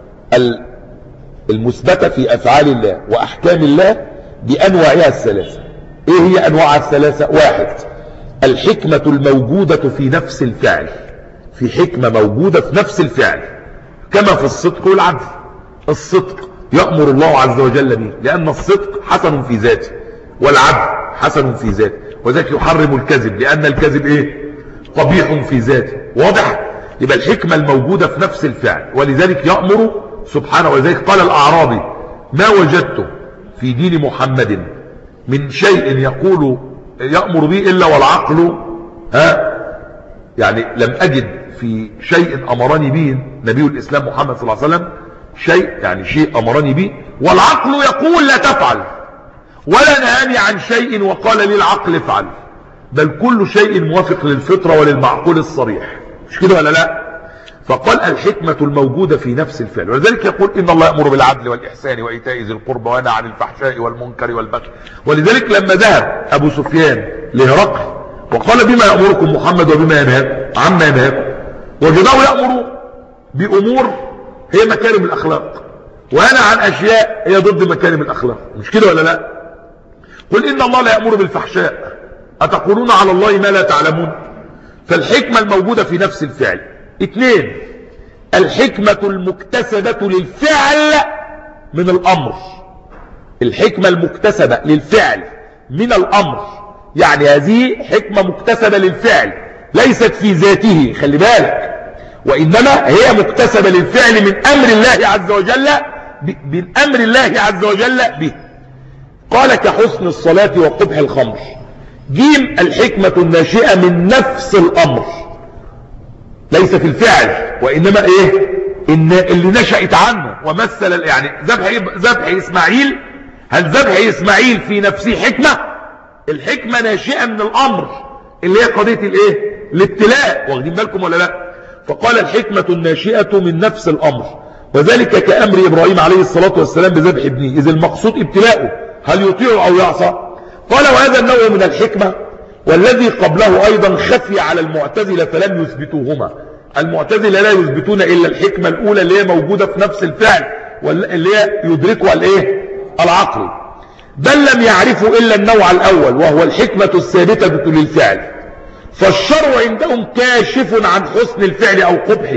المثبتة في أفعال الله وأحكام الله بأنواعها الثلاثة. إيه هي أنواعها الثلاثة؟ واحد: الحكمة الموجودة في نفس الفعل. في حكمة موجودة في نفس الفعل كما في الصدق والعدل. الصدق يأمر الله عز وجل به، لأن الصدق حسن في ذاته والعدل حسن في ذاته، وذلك يحرم الكذب لأن الكذب إيه؟ قبيح في ذاته. واضح؟ يبقى الحكمة الموجودة في نفس الفعل، ولذلك يأمر سبحانه. ولذلك قال الأعرابي: ما وجدت في دين محمد من شيء يقول يأمر به إلا والعقل ها يعني لم أجد في شيء أمرني به نبي الإسلام محمد صلى الله عليه وسلم شيء يعني شيء أمرني به والعقل يقول لا تفعل، ولا نهاني عن شيء وقال لي العقل افعل، بل كل شيء موافق للفطرة وللمعقول الصريح. مش كده ولا لا؟ فقال: الحكمة الموجودة في نفس الفعل. ولذلك يقول: إن الله يأمر بالعدل والإحسان وإيتاء ذي القربى وينهى عن الفحشاء والمنكر والبغي. ولذلك لما ذهب أبو سفيان لهرقل وقال: بما يأمركم محمد وبما ينهاكم عما ينهاكم، وجده يأمر بأمور هي مكارم الأخلاق وينهى عن أشياء هي ضد مكارم الأخلاق. مش كده ولا لا؟ قل إن الله لا يأمر بالفحشاء أتقولون على الله ما لا تعلمون. فالحكمة الموجودة في نفس الفعل. اثنين: الحكمة المكتسبة للفعل من الأمر. الحكمة المكتسبة للفعل من الأمر يعني هذه حكمة مكتسبة للفعل ليست في ذاته، خلي بالك، وإنما هي مكتسبة للفعل من أمر الله عز وجل، من أمر الله عز وجل به. قال كحسن الصلاة وقبح الخمر. جيم الحكمة الناشئة من نفس الأمر ليس في الفعل، وإنما إيه إن اللي نشأت عنه. ومثل يعني ذبح ذبح إسماعيل، هل ذبح إسماعيل في نفسه حكمة؟ الحكمة ناشئة من الأمر اللي هي قضية الإيه الابتلاء، واخدين بالكم ولا لا؟ فقال الحكمة الناشئة من نفس الأمر، وذلك كأمر إبراهيم عليه الصلاة والسلام بذبح ابنه، إذ المقصود ابتلاؤه هل يطيع أو يعصى. قال وهذا النوع من الحكمة والذي قبله أيضا خفي على المعتزلة فلم يثبتوهما. المعتزلة لا يثبتون إلا الحكمة الأولى اللي هي موجودة في نفس الفعل واللي هي يدركها الإيه العقل، بل لم يعرفوا إلا النوع الأول وهو الحكمة الثابتة للفعل. فالشرع عندهم كاشف عن حسن الفعل أو قبحه.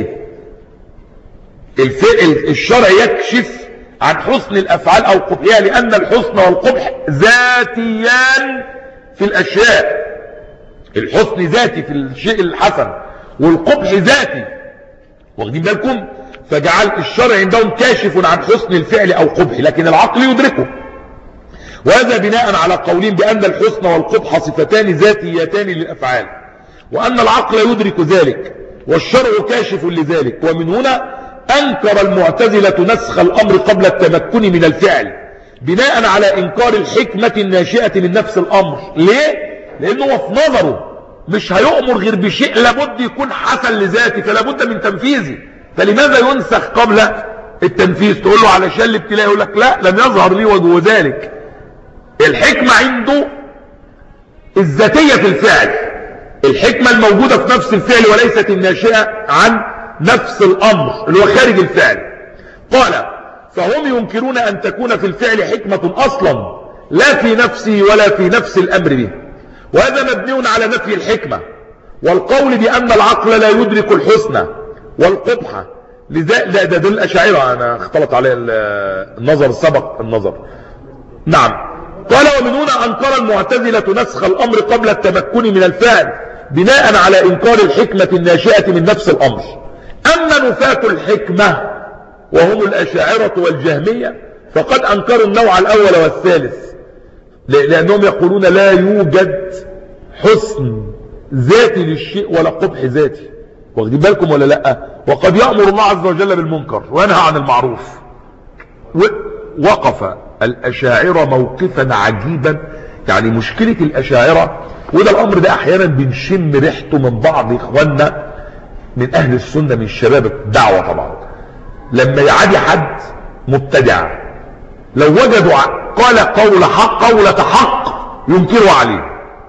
الشرع يكشف عن حسن الأفعال أو قبحها، لأن الحسن والقبح ذاتيان في الأشياء. الحسن ذاتي في الشيء الحسن والقبح ذاتي، واخدين بالكم؟ فجعل الشرع عندهم كاشف عن حسن الفعل أو قبح، لكن العقل يدركه. وهذا بناء على قولين بأن الحسن والقبح صفتان ذاتيتان للأفعال، وأن العقل يدرك ذلك والشرع كاشف لذلك. ومن هنا أنكر المعتزلة نسخ الأمر قبل التمكن من الفعل بناء على إنكار الحكمة الناشئة من نفس الأمر. ليه؟ لأنه في نظره مش هيؤمر غير بشيء لابد يكون حسن لذاته، فلابد من تنفيذه. فلماذا ينسخ قبل التنفيذ؟ تقول له علشان الابتلاء، يقول لك لا، لم يظهر لي وجه ذلك. الحكمة عنده الذاتية في الفعل، الحكمة الموجودة في نفس الفعل وليست الناشئة عن نفس الأمر اللي هو خارج الفعل. قال فهم ينكرون أن تكون في الفعل حكمة أصلا لا في نفسه ولا في نفس الأمر به، وهذا مبني على نفي الحكمة والقول بأن العقل لا يدرك الحسنى والقبح. لذلك ده دول الأشاعرة، أنا اختلط عليه النظر سبق النظر. نعم. قال ومن هنا أنكر المعتزلة نسخ الأمر قبل التمكن من الفعل بناء على إنكار الحكمة الناشئة من نفس الأمر. أما نفاة الحكمة وهم الأشاعرة والجهمية فقد أنكروا النوع الأول والثالث، لأنهم يقولون لا يوجد حسن ذاتي للشيء ولا قبح ذاتي، واخدين بالكم ولا لا؟ وقد يأمر الله عز وجل بالمنكر وينهى عن المعروف. وقف الأشاعرة موقفا عجيبا. يعني مشكلة الأشاعرة، وده الأمر ده أحيانا بنشم ريحته من بعض إخواننا من أهل السنة من الشباب الدعوة طبعا، لما يعادي حد مبتدع لو وجدوا قال قول حق قولة حق ينكروا عليه.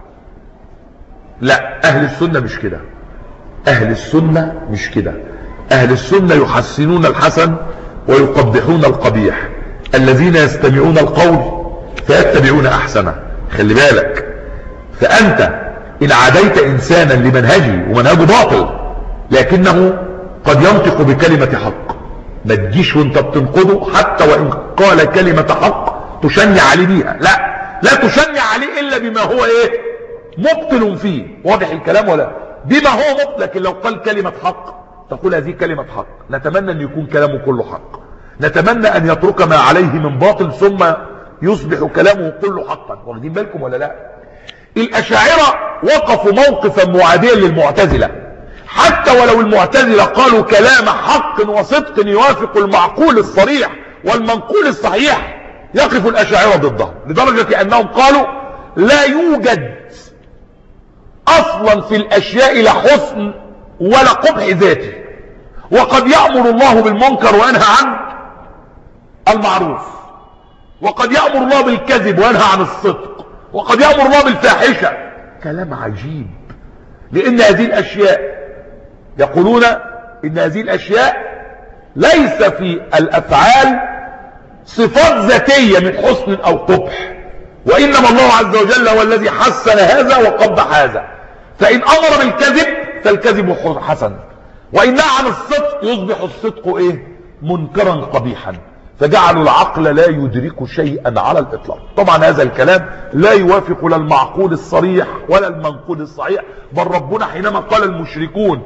لا، أهل السنة مش كده، أهل السنة مش كده. أهل السنة يحسنون الحسن ويقبحون القبيح، الذين يستمعون القول فيتبعون أحسنه. خلي بالك، فأنت إن عاديت إنسانا لمنهجه ومنهجه باطل لكنه قد ينطق بكلمة حق، ما تجيش وانت بتنقضه حتى وإن قال كلمة حق تشنع عليه بيها، لا لا تشنع عليه إلا بما هو إيه مبطل فيه. واضح الكلام ولا؟ بما هو مبطل. لكن لو قال كلمة حق تقول هذه كلمة حق، نتمنى أن يكون كلامه كله حق، نتمنى أن يترك ما عليه من باطل ثم يصبح كلامه كله حقا. واخدين بالكم ولا لا؟ الأشاعرة وقفوا موقفا معاديا للمعتزلة، حتى ولو المعتزلة قالوا كلام حق وصدق يوافق المعقول الصريح والمنقول الصحيح يقف الأشاعرة ضده، لدرجة أنهم قالوا لا يوجد أصلا في الأشياء لا حسن ولا قبح ذاتي، وقد يأمر الله بالمنكر وينهى عن المعروف، وقد يأمر الله بالكذب وينهى عن الصدق، وقد يأمر الله بالفاحشة. كلام عجيب، لأن هذه الأشياء يقولون إن هذه الأشياء ليس في الأفعال صفات ذاتية من حسن أو قبح، وإنما الله عز وجل هو الذي حسن هذا وقبح هذا. فإن أمر بالكذب فالكذب حسن، وإن نهى عن الصدق يصبح الصدق إيه منكرا قبيحا. فجعلوا العقل لا يدرك شيئا على الإطلاق. طبعا هذا الكلام لا يوافق لا المعقول الصريح ولا المنقول الصحيح، بل ربنا حينما قال المشركون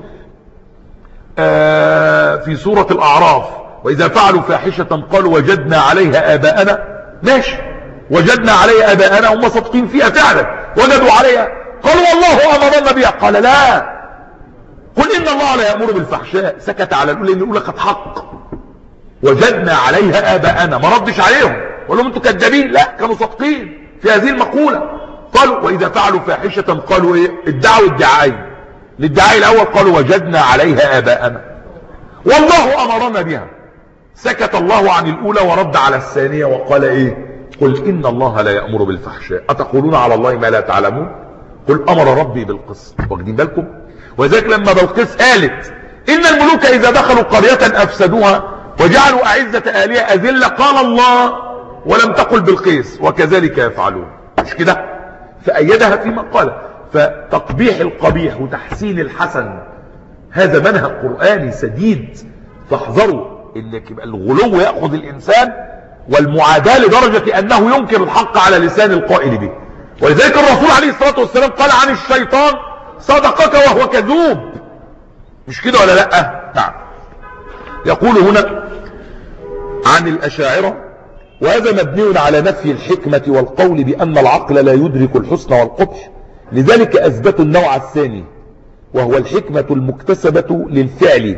في سورة الأعراف وإذا فعلوا فاحشة قالوا وجدنا عليها آباءنا، ماشي، وجدنا عليها آباءنا، هم صادقين فيها فعلا، وجدوا عليها، قالوا والله أمرنا بها، قال لا، قل إن الله لا يأمر بالفحشاء، سكت على الأولى، لأن الأولى قد حق، وجدنا عليها آباءنا، ما ردش عليهم وقال لهم انتوا كذابين، لا، كانوا صادقين في هذه المقولة. قالوا وإذا فعلوا فاحشة قالوا ايه، ادعوا ادعائين، الادعاء الأول قالوا وجدنا عليها آباءنا والله أمرنا بها، سكت الله عن الأولى ورد على الثانية وقال ايه، قل إن الله لا يأمر بالفحشاء أتقولون على الله ما لا تعلمون، قل أمر ربي بالقسط. واخدين بالكم؟ وذلك لما بلقيس قالت إن الملوك إذا دخلوا قرية أفسدوها وجعلوا أعزة أهلها أذلة، قال الله ولم تقل بلقيس وكذلك يفعلون، مش كده؟ فأيدها فيما قال. فتقبيح القبيح وتحسين الحسن هذا منهج قرآني سديد، فاحذروا إنك يبقى الغلو يأخذ الإنسان والمعاداة لدرجة أنه ينكر الحق على لسان القائل به. ولذلك الرسول عليه الصلاة والسلام قال عن الشيطان صدقك وهو كذوب، مش كده ولا لا؟ نعم. يقول هنا عن الأشاعرة وهذا مبني على نفي الحكمة والقول بأن العقل لا يدرك الحسن والقبح، لذلك أثبتوا النوع الثاني وهو الحكمة المكتسبة للفعل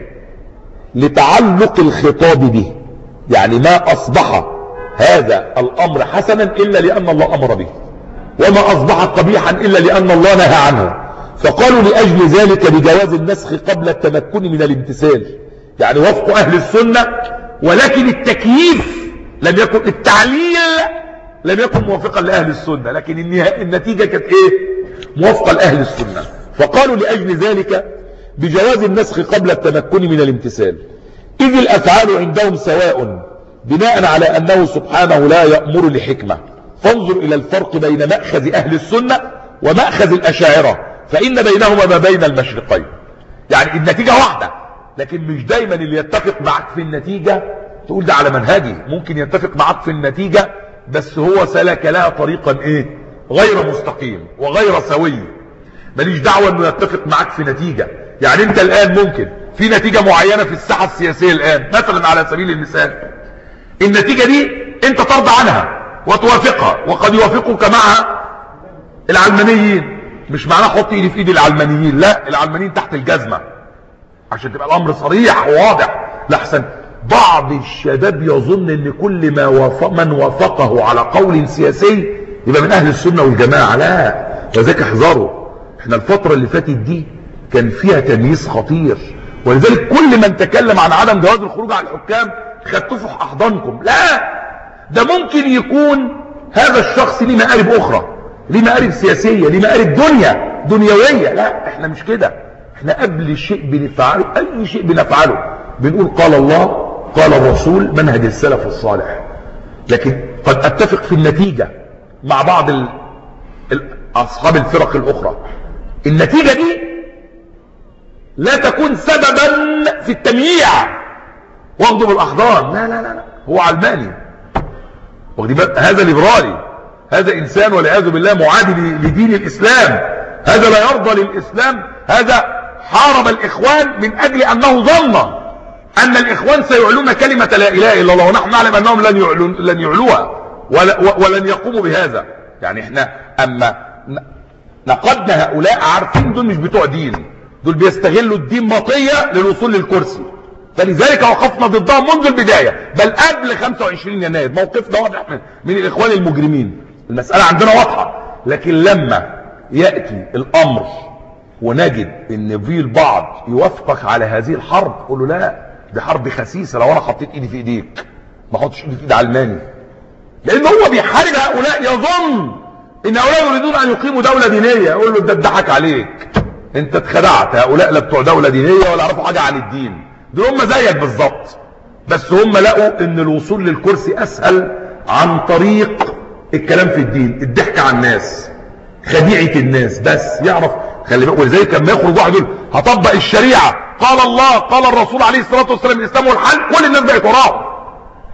لتعلق الخطاب به، يعني ما أصبح هذا الأمر حسنا إلا لأن الله أمر به، وما أصبح قبيحا إلا لأن الله نهى عنه، فقالوا لأجل ذلك بجواز النسخ قبل التمكن من الامتثال، يعني وفق أهل السنة، ولكن التكييف لم يكن، التعليل لم يكن موافقا لأهل السنة، لكن النتيجة كانت ايه، موافقة لأهل السنة. فقالوا لأجل ذلك بجواز النسخ قبل التمكن من الامتثال، إذ الأفعال عندهم سواء بناء على أنه سبحانه لا يأمر لحكمة. فانظر إلى الفرق بين مأخذ أهل السنة ومأخذ الأشاعرة، فإن بينهما ما بين المشرقين، يعني النتيجة واحدة، لكن مش دايما اللي يتفق معك في النتيجة تقول ده على منهجي، ممكن يتفق معك في النتيجة بس هو سلك لها طريقا ايه، غير مستقيم وغير سوي، ماليش دعوة انه يتفق معك في نتيجة. يعني انت الان ممكن في نتيجة معينة في الساحة السياسية الان مثلا على سبيل المثال، النتيجة دي انت ترضى عنها وتوافقها، وقد يوافقك معها العلمانيين، مش معناه حط ايدي في ايد العلمانيين، لا، العلمانيين تحت الجزمة عشان تبقى الامر صريح وواضح، لحسن بعض الشباب يظن ان كل ما وافق من وافقه على قول سياسي يبقى من اهل السنة والجماعة، لا، وذلك احذروا. احنا الفترة اللي فاتت دي كان فيها تمييز خطير، ولذلك كل من تكلم عن عدم جواز الخروج على الحكام خدتوه في احضانكم، لا، ده ممكن يكون هذا الشخص ليه مآرب اخرى، ليه مآرب سياسية، ليه مآرب دنيا دنيوية، لا، احنا مش كده، احنا قبل شيء بنفعله، اي شيء بنفعله بنقول قال الله قال الرسول، منهج السلف الصالح. لكن قد اتفق في النتيجة مع بعض ال... اصحاب الفرق الاخرى، النتيجة دي لا تكون سببا في التمييع واخده بالاحضان، لا لا لا, لا. هو علماني، هذا ليبرالي، هذا انسان والعياذ بالله معادي لدين الاسلام، هذا لا يرضى للاسلام، هذا حارب الاخوان من اجل انه ظن ان الاخوان سيعلون كلمة لا اله الا الله، ونحن نعلم انهم لن يعلون لن يعلوها ولن يقوموا بهذا. يعني احنا اما نقدنا هؤلاء عارفين دول مش بتوع دين، دول بيستغلوا الدين مطية للوصول للكرسي، فلذلك وقفنا ضدهم منذ البداية، بل قبل خمسة وعشرين يناير موقفنا واضح من, من الاخوان المجرمين، المسألة عندنا واضحة. لكن لما يأتي الامر ونجد ان في البعض يوافقك على هذه الحرب، قول له لا، دي حرب خسيسة، لو انا حطيت ايدي في ايديك ما احطش ايدي في ايد علماني، لان هو بيحارب هؤلاء، يظن ان هؤلاء يريدون ان يقيموا دولة دينية، يقول له ده اتضحك عليك، انت اتخدعت، هؤلاء لا بتوع دولة دينية ولا يعرفوا حاجة عن الدين، دول هم زيك بالظبط، بس هم لقوا ان الوصول للكرسي اسهل عن طريق الكلام في الدين، الضحك على الناس، خديعة الناس، بس يعرف. خلي بالك، ولذلك لما يخرج واحد يقول هطبق الشريعة، قال الله قال الرسول عليه الصلاة والسلام الاسلام والحل، كل الناس بقت وراه،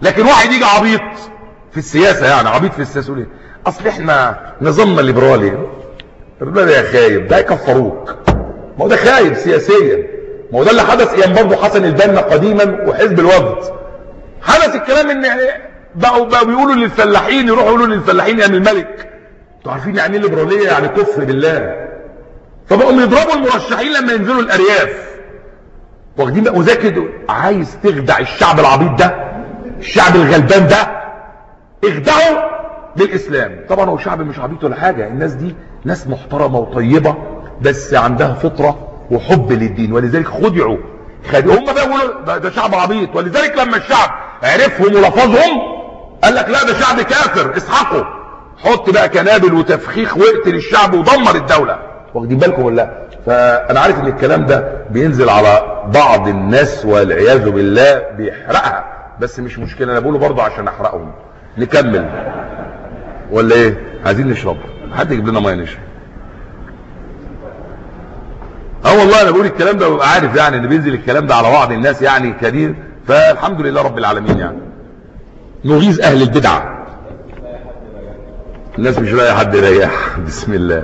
لكن واحد يجي عبيط في السياسة، يعني عبيط في السياسة، يقول ايه اصل احنا نظامنا الليبرالي. الراجل ده يا خايب، ده يكفروك. ما هو ده خايب سياسيا. ما هو ده اللي حدث ايام برضه حسن البنا قديما وحزب الوفد. حدث الكلام ان بقوا بقوا بيقولوا للفلاحين، يروحوا يقولوا للفلاحين يا الملك انتوا عارفين يعني ايه ليبراليه؟ يعني كفر بالله. فبقوا يضربوا المرشحين لما ينزلوا الارياف، واخدين بقى. وذاك كده عايز تخدع الشعب العبيط ده، الشعب الغلبان ده، اخدعه بالاسلام. طبعا هو الشعب مش عبيط ولا حاجه، الناس دي ناس محترمه وطيبه، بس عندها فطره وحب للدين، ولذلك خدعوا. هم بقى يقولوا ده, ده شعب عبيط، ولذلك لما الشعب عرفهم ولفظهم قال لك لا ده شعب كافر، اسحقوا. حط بقى كنابل وتفخيخ واقتل الشعب ودمر الدوله. واخدين بالكم ولا لا؟ فانا عارف ان الكلام ده بينزل على بعض الناس والعياذ بالله بيحرقها، بس مش مشكله، انا بقوله برضه عشان احرقهم. نكمل ولا ايه؟ عايزين نشرب، حد يجيب لنا ميه نشرب. اه والله انا بقول الكلام ده ببقى عارف يعني ان بينزل الكلام ده على بعض الناس يعني كثير، فالحمد لله رب العالمين. يعني نغيظ اهل البدعه. الناس مش لاقي حد يريح. بسم الله.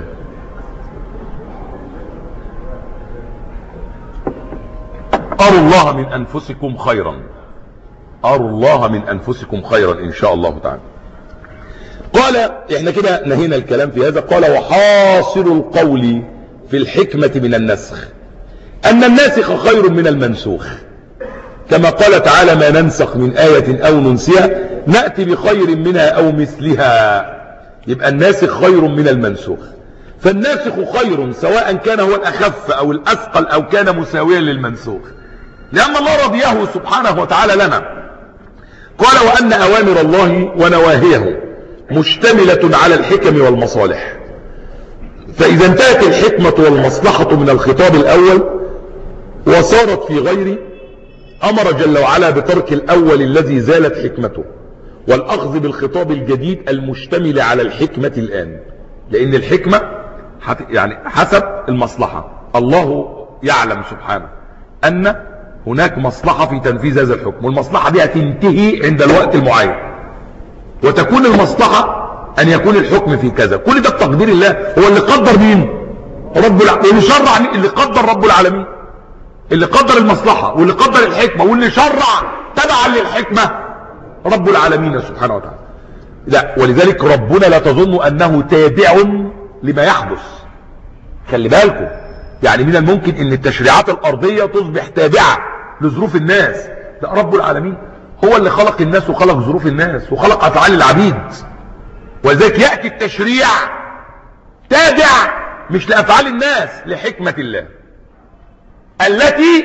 اروا الله من انفسكم خيرا، اروا الله من انفسكم خيرا ان شاء الله تعالى. قال احنا كده نهينا الكلام في هذا. قال وحاصل القول في الحكمة من النسخ ان الناسخ خير من المنسوخ، كما قال تعالى ما ننسخ من آية او ننسها نأتي بخير منها او مثلها. يبقى الناسخ خير من المنسوخ، فالناسخ خير سواء كان هو الاخف او الاثقل او كان مساويا للمنسوخ، لان الله رضيه سبحانه وتعالى لنا. قال وان اوامر الله ونواهيه مشتملة على الحكم والمصالح، فاذا انتهت الحكمة والمصلحة من الخطاب الاول وصارت في غيره امر جل وعلا بترك الاول الذي زالت حكمته والاخذ بالخطاب الجديد المشتمل على الحكمة الان، لان الحكمة يعني حسب المصلحة. الله يعلم سبحانه ان هناك مصلحة في تنفيذ هذا الحكم، والمصلحة دي هتنتهي عند الوقت المعين، وتكون المصلحة ان يكون الحكم في كذا. كل ده بتقدير الله. هو اللي قدر مين؟ رب العالمين. اللي شرع مين؟ اللي قدر رب العالمين، اللي قدر المصلحة واللي قدر الحكمة واللي شرع تبعا للحكمة رب العالمين سبحانه وتعالى. لا، ولذلك ربنا لا تظن انه تابع لما يحدث. خلي بالكم، يعني من الممكن ان التشريعات الارضية تصبح تابعة لظروف الناس. لا، رب العالمين هو اللي خلق الناس وخلق ظروف الناس وخلق افعال العبيد، ولذلك يأتي التشريع تابع مش لافعال الناس، لحكمة الله التي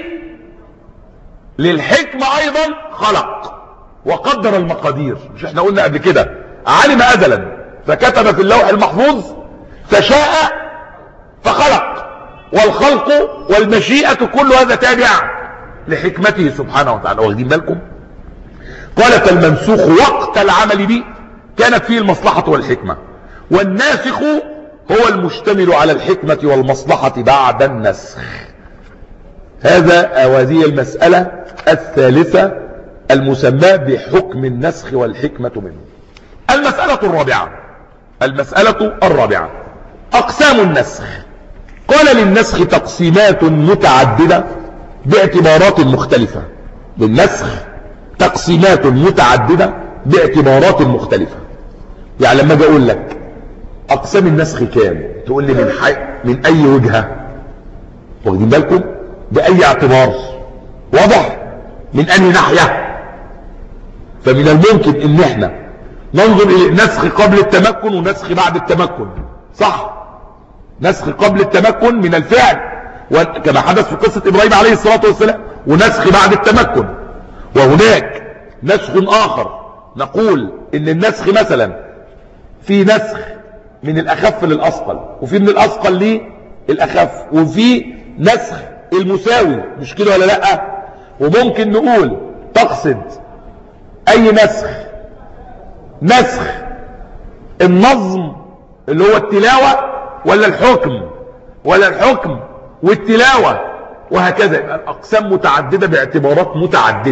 للحكمة ايضا خلق وقدر المقادير. مش احنا قلنا قبل كده علم ازلا فكتب في اللوح المحفوظ فشاء فخلق، والخلق والمشيئة كل هذا تابع لحكمته سبحانه وتعالى. واخدين بالكم؟ قال فالمنسوخ وقت العمل به كانت فيه المصلحة والحكمة، والناسخ هو المشتمل على الحكمة والمصلحة بعد النسخ. هذا أو هذه المسألة الثالثة المسمى بحكم النسخ والحكمة منه. المسألة الرابعة المسألة الرابعة أقسام النسخ. قال للنسخ تقسيمات متعددة باعتبارات مختلفة. للنسخ تقسيمات متعددة باعتبارات مختلفة. يعني لما اجي اقول لك اقسام النسخ كام، تقول لي من حي... من اي وجهة؟ واخدين بالكم؟ باي اعتبار؟ واضح؟ من انهي ناحية؟ فمن الممكن ان احنا ننظر الى نسخ قبل التمكن ونسخ بعد التمكن، صح؟ نسخ قبل التمكن من الفعل كما حدث في قصة ابراهيم عليه الصلاة والسلام، ونسخ بعد التمكن. وهناك نسخ اخر نقول ان النسخ مثلا في نسخ من الاخف للاثقل، وفي من الاثقل للاخف، وفي نسخ المساوي، مش كده ولا لا؟ وممكن نقول تقصد اي نسخ نسخ النظم اللي هو التلاوة، ولا الحكم، ولا الحكم والتلاوة، وهكذا. يبقى الاقسام متعددة باعتبارات متعددة.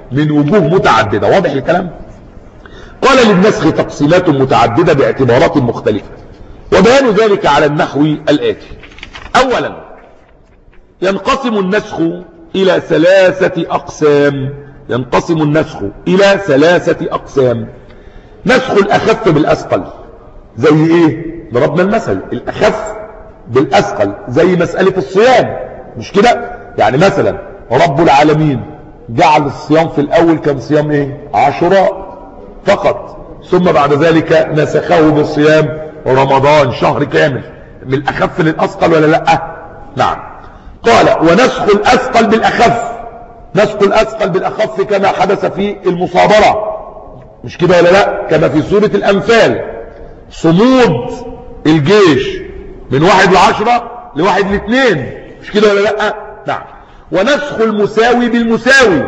من وجوه متعددة. واضح الكلام؟ قال للنسخ تقسيمات متعددة باعتبارات مختلفة، وبيان ذلك على النحو الآتي. أولا، ينقسم النسخ إلى ثلاثة أقسام. ينقسم النسخ إلى ثلاثة أقسام. نسخ الأخف بالأثقل، زي إيه؟ ضربنا المثل الأخف بالأثقل، زي مسألة الصيام، مش كده؟ يعني مثلا رب العالمين جعل الصيام في الأول كان صيام إيه؟ عاشوراء فقط، ثم بعد ذلك نسخه بصيام رمضان شهر كامل. من الأخف للأثقل ولا لأ؟ نعم. قال ونسخ الأثقل بالأخف، نسخ الأثقل بالأخف كما حدث في المصابرة، مش كده ولا لا؟ كما في سورة الأنفال، صمود الجيش من واحد لعشرة لواحد لاثنين، مش كده ولا لا؟ نعم. ونسخ المساوي بالمساوي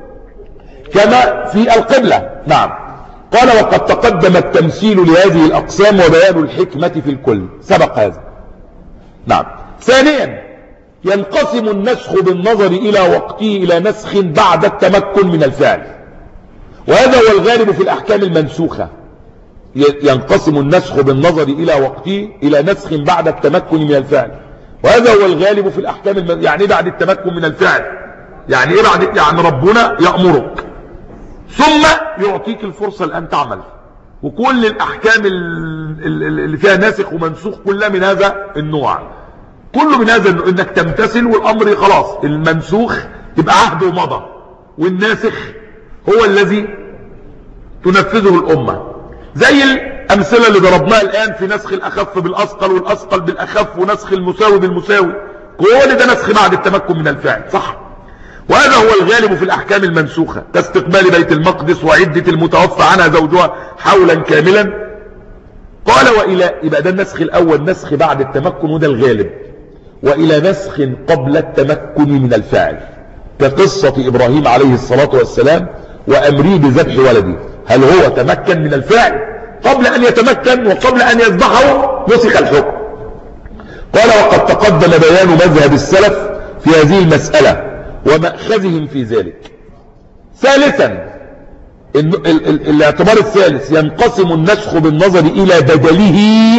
كما في القبلة. نعم. قال وقد تقدم التمثيل لهذه الأقسام وبيان الحكمة في الكل، سبق هذا. نعم. ثانيا، ينقسم النسخ بالنظر إلى وقته إلى نسخ بعد التمكن من الفعل، وهذا هو الغالب في الأحكام المنسوخة. ينقسم النسخ بالنظر إلى وقته إلى نسخ بعد التمكن من الفعل، وهذا هو الغالب في الأحكام المن... يعني إيه بعد التمكن من الفعل؟ يعني إيه بعد؟ يعني ربنا يأمرك ثم يعطيك الفرصة الآن تعمل، وكل الأحكام اللي فيها ناسخ ومنسوخ كلها من هذا النوع، كله من هذا النوع، إنك تمتثل والأمر خلاص. المنسوخ يبقى عهد ومضى، والناسخ هو الذي تنفذه الأمة، زي الأمثلة اللي ضربناها الآن في نسخ الأخف بالأثقل والأثقل بالأخف ونسخ المساوي بالمساوي، كل ده نسخ بعد التمكن من الفعل، صح؟ وهذا هو الغالب في الأحكام المنسوخة كاستقبال بيت المقدس وعدة المتوفى عنها زوجها حولا كاملا. قال وإلى، يبقى ده النسخ الأول نسخ بعد التمكن وده الغالب، وإلى نسخ قبل التمكن من الفعل كقصة إبراهيم عليه الصلاة والسلام وأمره بذبح ولده. هل هو تمكن من الفعل؟ قبل أن يتمكن وقبل أن يذبحه نسخ الحكم. قال وقد تقدم بيان مذهب السلف في هذه المسألة ومأخذهم في ذلك. ثالثا، الاعتبار الثالث، ينقسم النسخ بالنظر إلى بدله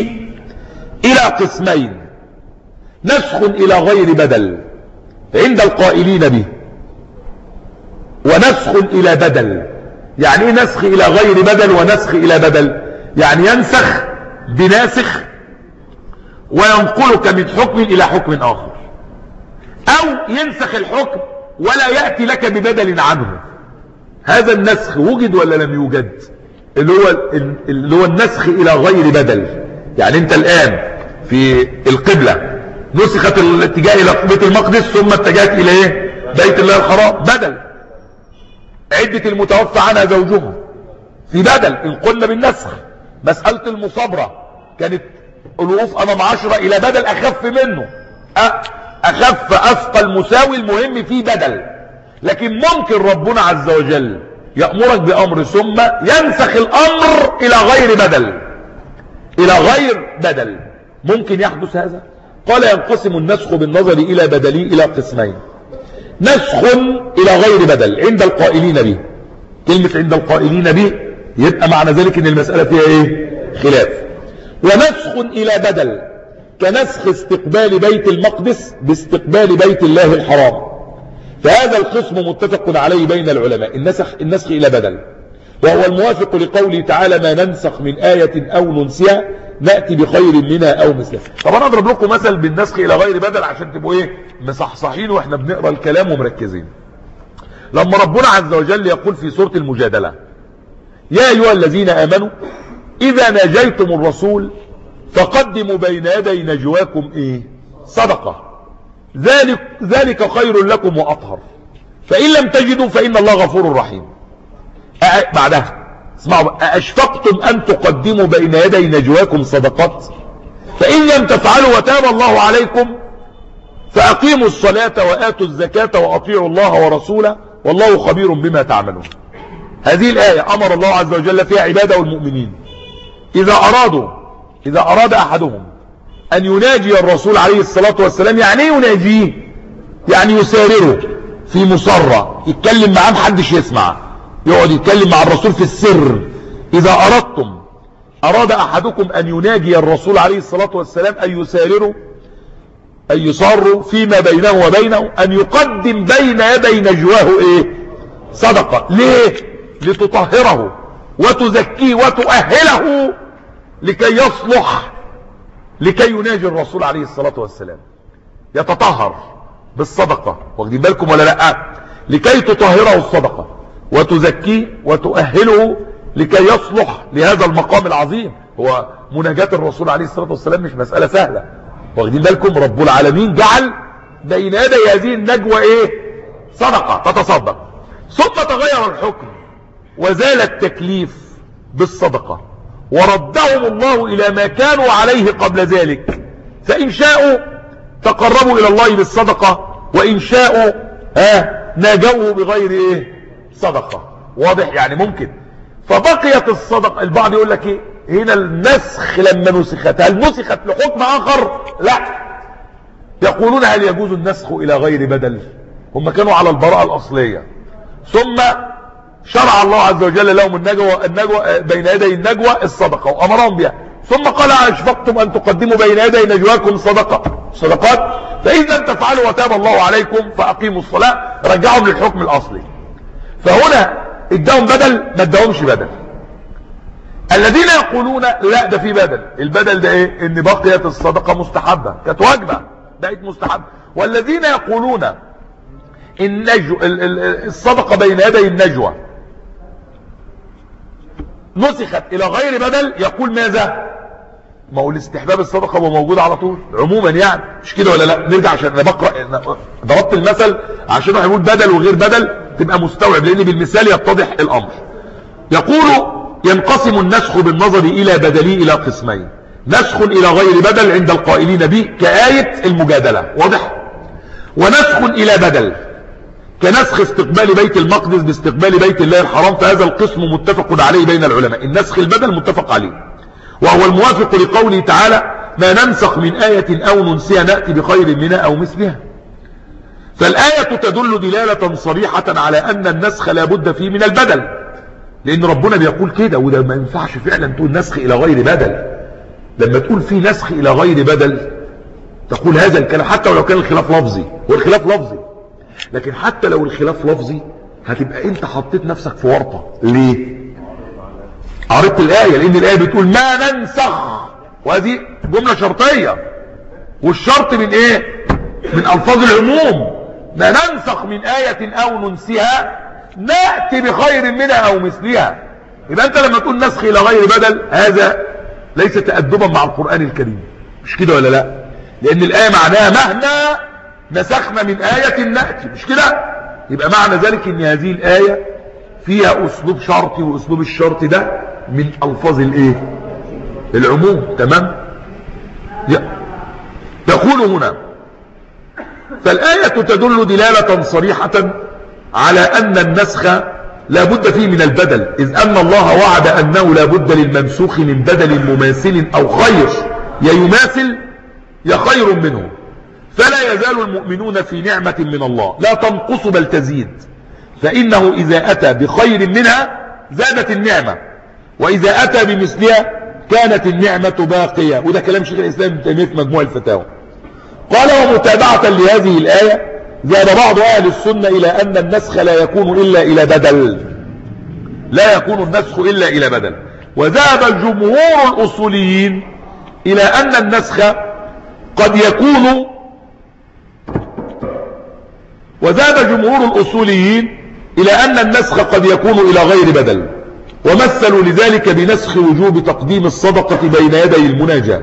إلى قسمين: نسخ إلى غير بدل عند القائلين به، ونسخ إلى بدل. يعني ايه نسخ إلى غير بدل ونسخ إلى بدل؟ يعني ينسخ بناسخ وينقلك من حكم إلى حكم آخر، أو ينسخ الحكم ولا يأتي لك ببدل عنه. هذا النسخ وجد ولا لم يوجد؟ اللي هو اللي هو النسخ إلى غير بدل. يعني أنت الآن في القبلة نسخت الاتجاه إلى بيت المقدس ثم اتجهت إلى إيه؟ بيت الله الحرام، بدل. عدة المتوفى عنها زوجها في بدل، إن قلنا بالنسخ. مسألة المصابرة كانت الوقوف أمام عشرة إلى بدل أخف منه، أخف أثقل مساوي، المهم فيه بدل. لكن ممكن ربنا عز وجل يأمرك بأمر ثم ينسخ الأمر إلى غير بدل، إلى غير بدل، ممكن يحدث هذا. قال ينقسم النسخ بالنظر إلى بدلي إلى قسمين: نسخ إلى غير بدل عند القائلين به. كلمة عند القائلين به يبقى معنى ذلك ان المسألة فيها ايه؟ خلاف. ونسخ إلى بدل كنسخ استقبال بيت المقدس باستقبال بيت الله الحرام، فهذا القسم متفق عليه بين العلماء، النسخ, النسخ إلى بدل، وهو الموافق لقوله تعالى: ما ننسخ من آية أو ننسها نأتي بخير منها أو مثلها. طبعا أضرب لكم مثل بالنسخ إلى غير بدل عشان تبقوا إيه؟ مصحصحين وإحنا بنقرأ الكلام ومركزين. لما ربنا عز وجل يقول في سورة المجادلة: يا أيها الذين آمنوا إذا ناجيتم الرسول فقدموا بين يدي نجواكم إيه؟ صدقة، ذلك, ذلك خير لكم وأطهر، فإن لم تجدوا فإن الله غفور رحيم. بعدها اسمعوا: أشفقتم أن تقدموا بين يدي نجواكم صدقات فإن لم تفعلوا وتاب الله عليكم فأقيموا الصلاة وآتوا الزكاة وأطيعوا الله ورسوله والله خبير بما تعملون. هذه الآية أمر الله عز وجل فيها عباده المؤمنين إذا أرادوا إذا أراد أحدهم أن يناجي الرسول عليه الصلاة والسلام. يعني ايه يناجيه؟ يعني يسارره، في مسرة يتكلم معاه محدش يسمع، يقعد يتكلم مع الرسول في السر. اذا اردتم اراد احدكم ان يناجي الرسول عليه الصلاة والسلام ان يسارروا ان يصاروا فيما بينه وبينه، ان يقدم بين يدي نجواه ايه؟ صدقة. ليه؟ لتطهره وتزكيه وتؤهله لكي يصلح لكي يناجي الرسول عليه الصلاة والسلام. يتطهر بالصدقة، واخدين بالكم ولا لا؟ لكي تطهره الصدقة وتزكيه وتؤهله لكي يصلح لهذا المقام العظيم. هو مناجاة الرسول عليه الصلاة والسلام مش مسألة سهلة، واخدين بالكم؟ رب العالمين جعل بين يدي هذه النجوى ايه؟ صدقة تتصدق. ثم تغير الحكم وزال التكليف بالصدقة وردهم الله الى ما كانوا عليه قبل ذلك، فان شاءوا تقربوا الى الله بالصدقة وان شاءوا ها ناجوه بغير ايه؟ صدقة. واضح؟ يعني ممكن فبقيت الصدقة. البعض يقول لك ايه هنا النسخ لما نسخت، هل نسخت لحكم اخر؟ لا، يقولون هل يجوز النسخ الى غير بدل؟ هم كانوا على البراءة الاصلية، ثم شرع الله عز وجل لهم النجوى, النجوى بين يدي النجوى الصدقة وامرهم بها، ثم قال اشفقتم ان تقدموا بين يدي نجواكم صدقة صدقات فاذا لم تفعلوا وتاب الله عليكم فاقيموا الصلاة، رجعهم للحكم الاصلي. فهنا اداهم بدل، ما اداهمش بدل. الذين يقولون لا ده في بدل، البدل ده ايه؟ ان بقيت الصدقة مستحبة، كانت واجبة بقت مستحبة. والذين يقولون النجو الصدقة بين يدي النجوى نسخت الى غير بدل، يقول ماذا؟ ما هو الاستحباب الصدقة هو موجود على طول عموما، يعني مش كده ولا لا؟ نرجع عشان انا بقرا ضربت المثل عشان هيقول بدل وغير بدل تبقى مستوعب، لان بالمثال يتضح الامر. يقول ينقسم النسخ بالنظر الى بدلي الى قسمين: نسخ الى غير بدل عند القائلين به كآية المجادلة، واضح؟ ونسخ الى بدل كنسخ استقبال بيت المقدس باستقبال بيت الله الحرام، فهذا القسم متفق عليه بين العلماء. النسخ البدل متفق عليه، وهو الموافق لقوله تعالى: ما ننسخ من آية أو ننسها نأتي بخير منها أو مثلها. فالآية تدل دلالة صريحة على أن النسخ لا بد فيه من البدل، لأن ربنا بيقول كده، وده ما ينفعش فعلا تقول نسخ إلى غير بدل. لما تقول في نسخ إلى غير بدل تقول هذا الكلام حتى ولو كان الخلاف لفظي، والخلاف لفظي، لكن حتى لو الخلاف لفظي هتبقى انت حطيت نفسك في ورطة. ليه؟ عرفت الآية، لأن الآية بتقول ما ننسخ، وهذه جملة شرطية، والشرط من ايه؟ من ألفاظ العموم. ما ننسخ من آية أو ننسها نأتي بخير منها أو مثلها. يبقى أنت لما تقول نسخ إلى غير بدل هذا ليس تأدبا مع القرآن الكريم، مش كده ولا لا؟ لأن الآية معناها مهما نسخنا من آية نأتي، مش كده؟ يبقى معنى ذلك ان هذه الآية فيها أسلوب شرطي، وأسلوب الشرط ده من ألفاظ الايه؟ العموم. تمام؟ يقول هنا: فالآية تدل دلالة صريحة على أن النسخ لا بد فيه من البدل، إذ أن الله وعد أنه لا بد للمنسوخ من بدل مماثل أو خير، يا يماثل يا خير منه. فلا يزال المؤمنون في نعمة من الله لا تنقص بل تزيد، فإنه إذا أتى بخير منها زادت النعمة، وإذا أتى بمثلها كانت النعمة باقية. وده كلام شيخ الإسلام ابن تيمية في مجموع الفتاوى. قال: ومتابعة لهذه الآية ذهب بعض أهل السنة إلى أن النسخ لا يكون إلا إلى بدل، لا يكون النسخ إلا إلى بدل. وذهب جمهور الأصوليين إلى أن النسخ قد يكون وذهب جمهور الأصوليين إلى أن النسخ قد يكون إلى غير بدل، ومثلوا لذلك بنسخ وجوب تقديم الصدقة بين يدي المناجاة.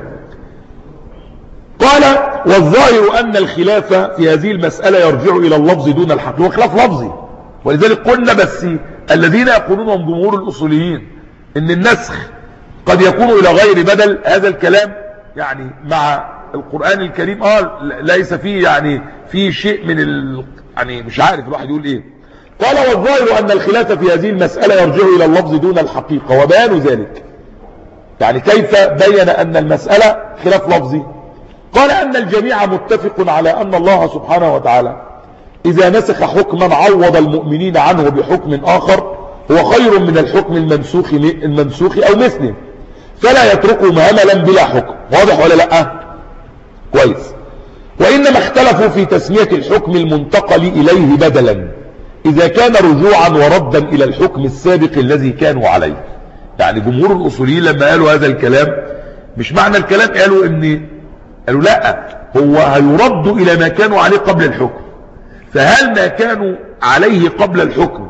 قال: والظاهر أن الخلاف في هذه المسألة يرجع إلى اللفظ دون الحق، هو خلاف لفظي، ولذلك قلنا بس الذين يقولون هم جمهور الأصوليين إن النسخ قد يكون إلى غير بدل، هذا الكلام يعني مع القرآن الكريم اه ليس فيه يعني فيه شيء من ال... يعني مش عارف الواحد يقول ايه. قال: والظاهر أن الخلاف في هذه المسألة يرجع إلى اللفظ دون الحقيقة، وبيان ذلك يعني كيف بين أن المسألة خلاف لفظي. قال: أن الجميع متفق على أن الله سبحانه وتعالى إذا نسخ حكما عوض المؤمنين عنه بحكم آخر هو خير من الحكم المنسوخ المنسوخ أو مثله، فلا يتركه مهملا بلا حكم. واضح ولا لا؟ كويس. وإنما اختلفوا في تسمية الحكم المنتقل إليه بدلا إذا كان رجوعا وردا إلى الحكم السابق الذي كانوا عليه. يعني جمهور الأصوليين لما قالوا هذا الكلام مش معنى الكلام قالوا إن قالوا لا، هو هيرد إلى ما كانوا عليه قبل الحكم. فهل ما كانوا عليه قبل الحكم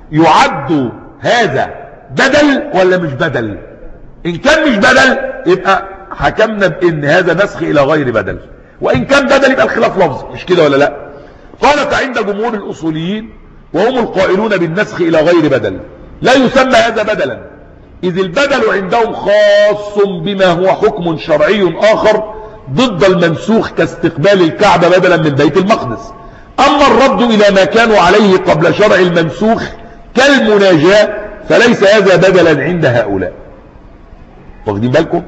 يعد هذا بدل ولا مش بدل؟ إن كان مش بدل يبقى حكمنا بإن هذا نسخ إلى غير بدل، وإن كان بدل يبقى الخلاف لفظ، مش كده ولا لا؟ قالت عند جمهور الأصوليين وهم القائلون بالنسخ إلى غير بدل لا يسمى هذا بدلا، إذ البدل عندهم خاص بما هو حكم شرعي آخر ضد المنسوخ كاستقبال الكعبة بدلا من بيت المقدس. أما الرد إلى ما كانوا عليه قبل شرع المنسوخ كالمناجاة فليس هذا بدلا عند هؤلاء. واخدين بالكم؟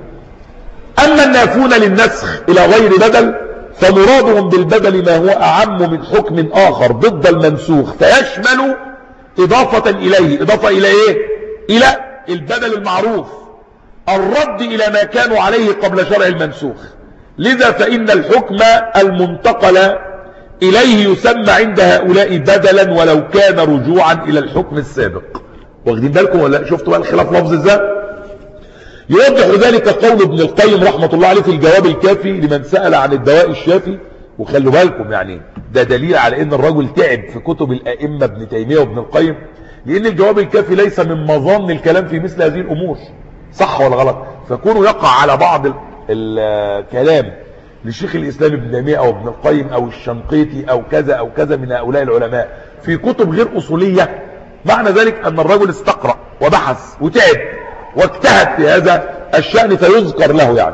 أما النافون للنسخ إلى غير بدل فمرادهم بالبدل ما هو أعم من حكم آخر ضد المنسوخ فيشمل إضافة إليه. إضافة إلى إيه؟ إلى البدل المعروف، الرد إلى ما كانوا عليه قبل شرع المنسوخ. لذا فإن الحكم المنتقل إليه يسمى عند هؤلاء بدلا ولو كان رجوعا إلى الحكم السابق. واخدين بالكم ولا شفتوا بقى الخلاف لفظ ازاي؟ يوضح ذلك قول ابن القيم رحمة الله عليه في الجواب الكافي لمن سأل عن الدواء الشافي. وخلوا بالكم يعني ده دليل على ان الرجل تعب في كتب الائمة ابن تيمية وابن القيم، لان الجواب الكافي ليس من مظان الكلام في مثل هذه الامور، صح ولا غلط؟ فكونوا يقع على بعض الكلام لشيخ الاسلام ابن تيمية او ابن القيم او الشنقيطي او كذا او كذا من هؤلاء العلماء في كتب غير اصولية، معنى ذلك ان الرجل استقرأ وبحث وتعب واجتهد في هذا الشأن فيذكر له. يعني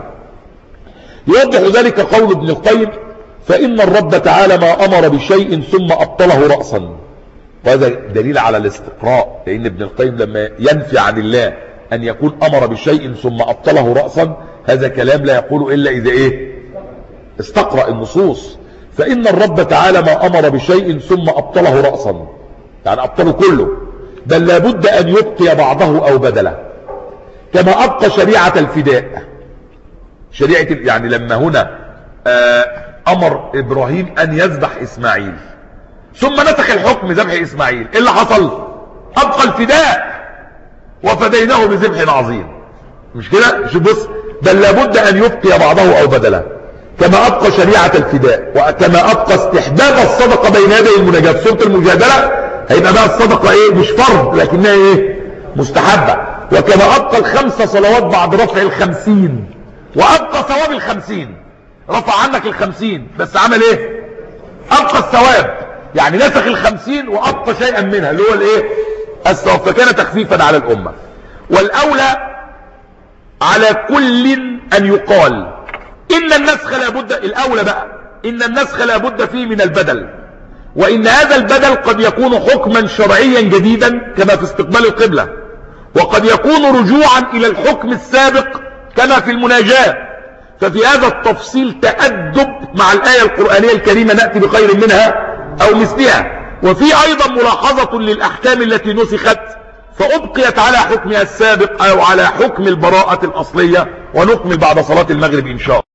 يوضح ذلك قول ابن القيم فإن الرب تعالى ما أمر بشيء ثم أبطله رأسا، وهذا دليل على الاستقراء، لأن ابن القيم لما ينفي عن الله أن يكون أمر بشيء ثم أبطله رأسا هذا كلام لا يقول إلا إذا إيه؟ استقرأ النصوص. فإن الرب تعالى ما أمر بشيء ثم أبطله رأسا، يعني أبطله كله، بل لابد أن يبقي بعضه أو بدله، كما أبقى شريعة الفداء. شريعة يعني لما هنا أمر إبراهيم أن يذبح إسماعيل ثم نسخ الحكم ذبح إسماعيل، إيه اللي حصل؟ أبقى الفداء وفديناه بذبح عظيم، مش كده؟ شوف بص، بل لابد أن يبقي بعضه أو بدله كما أبقى شريعة الفداء، وكما أبقى استحباب الصدقة بين يدي المناجاة. في سورة المجادلة هيبقى بقى الصدقة إيه؟ مش فرض لكنها إيه؟ مستحبة. وكما أبقى الخمس صلوات بعد رفع الخمسين، وأبقى ثواب الخمسين، رفع عنك الخمسين بس عمل إيه؟ أبقى الثواب، يعني نسخ الخمسين وأبقى شيئا منها اللي هو الإيه؟ الثواب، فكان تخفيفا على الأمة. والأولى على كل أن يقال إن النسخ لابد، الأولى بقى إن النسخ لابد فيه من البدل، وإن هذا البدل قد يكون حكما شرعيا جديدا كما في استقبال القبلة، وقد يكون رجوعا إلى الحكم السابق كما في المناجاة. ففي هذا التفصيل تأدب مع الآية القرآنية الكريمة نأتي بخير منها أو مثلها. وفي أيضا ملاحظة للأحكام التي نسخت فأبقيت على حكمها السابق أو على حكم البراءة الأصلية، ونكمل بعد صلاة المغرب إن شاء الله.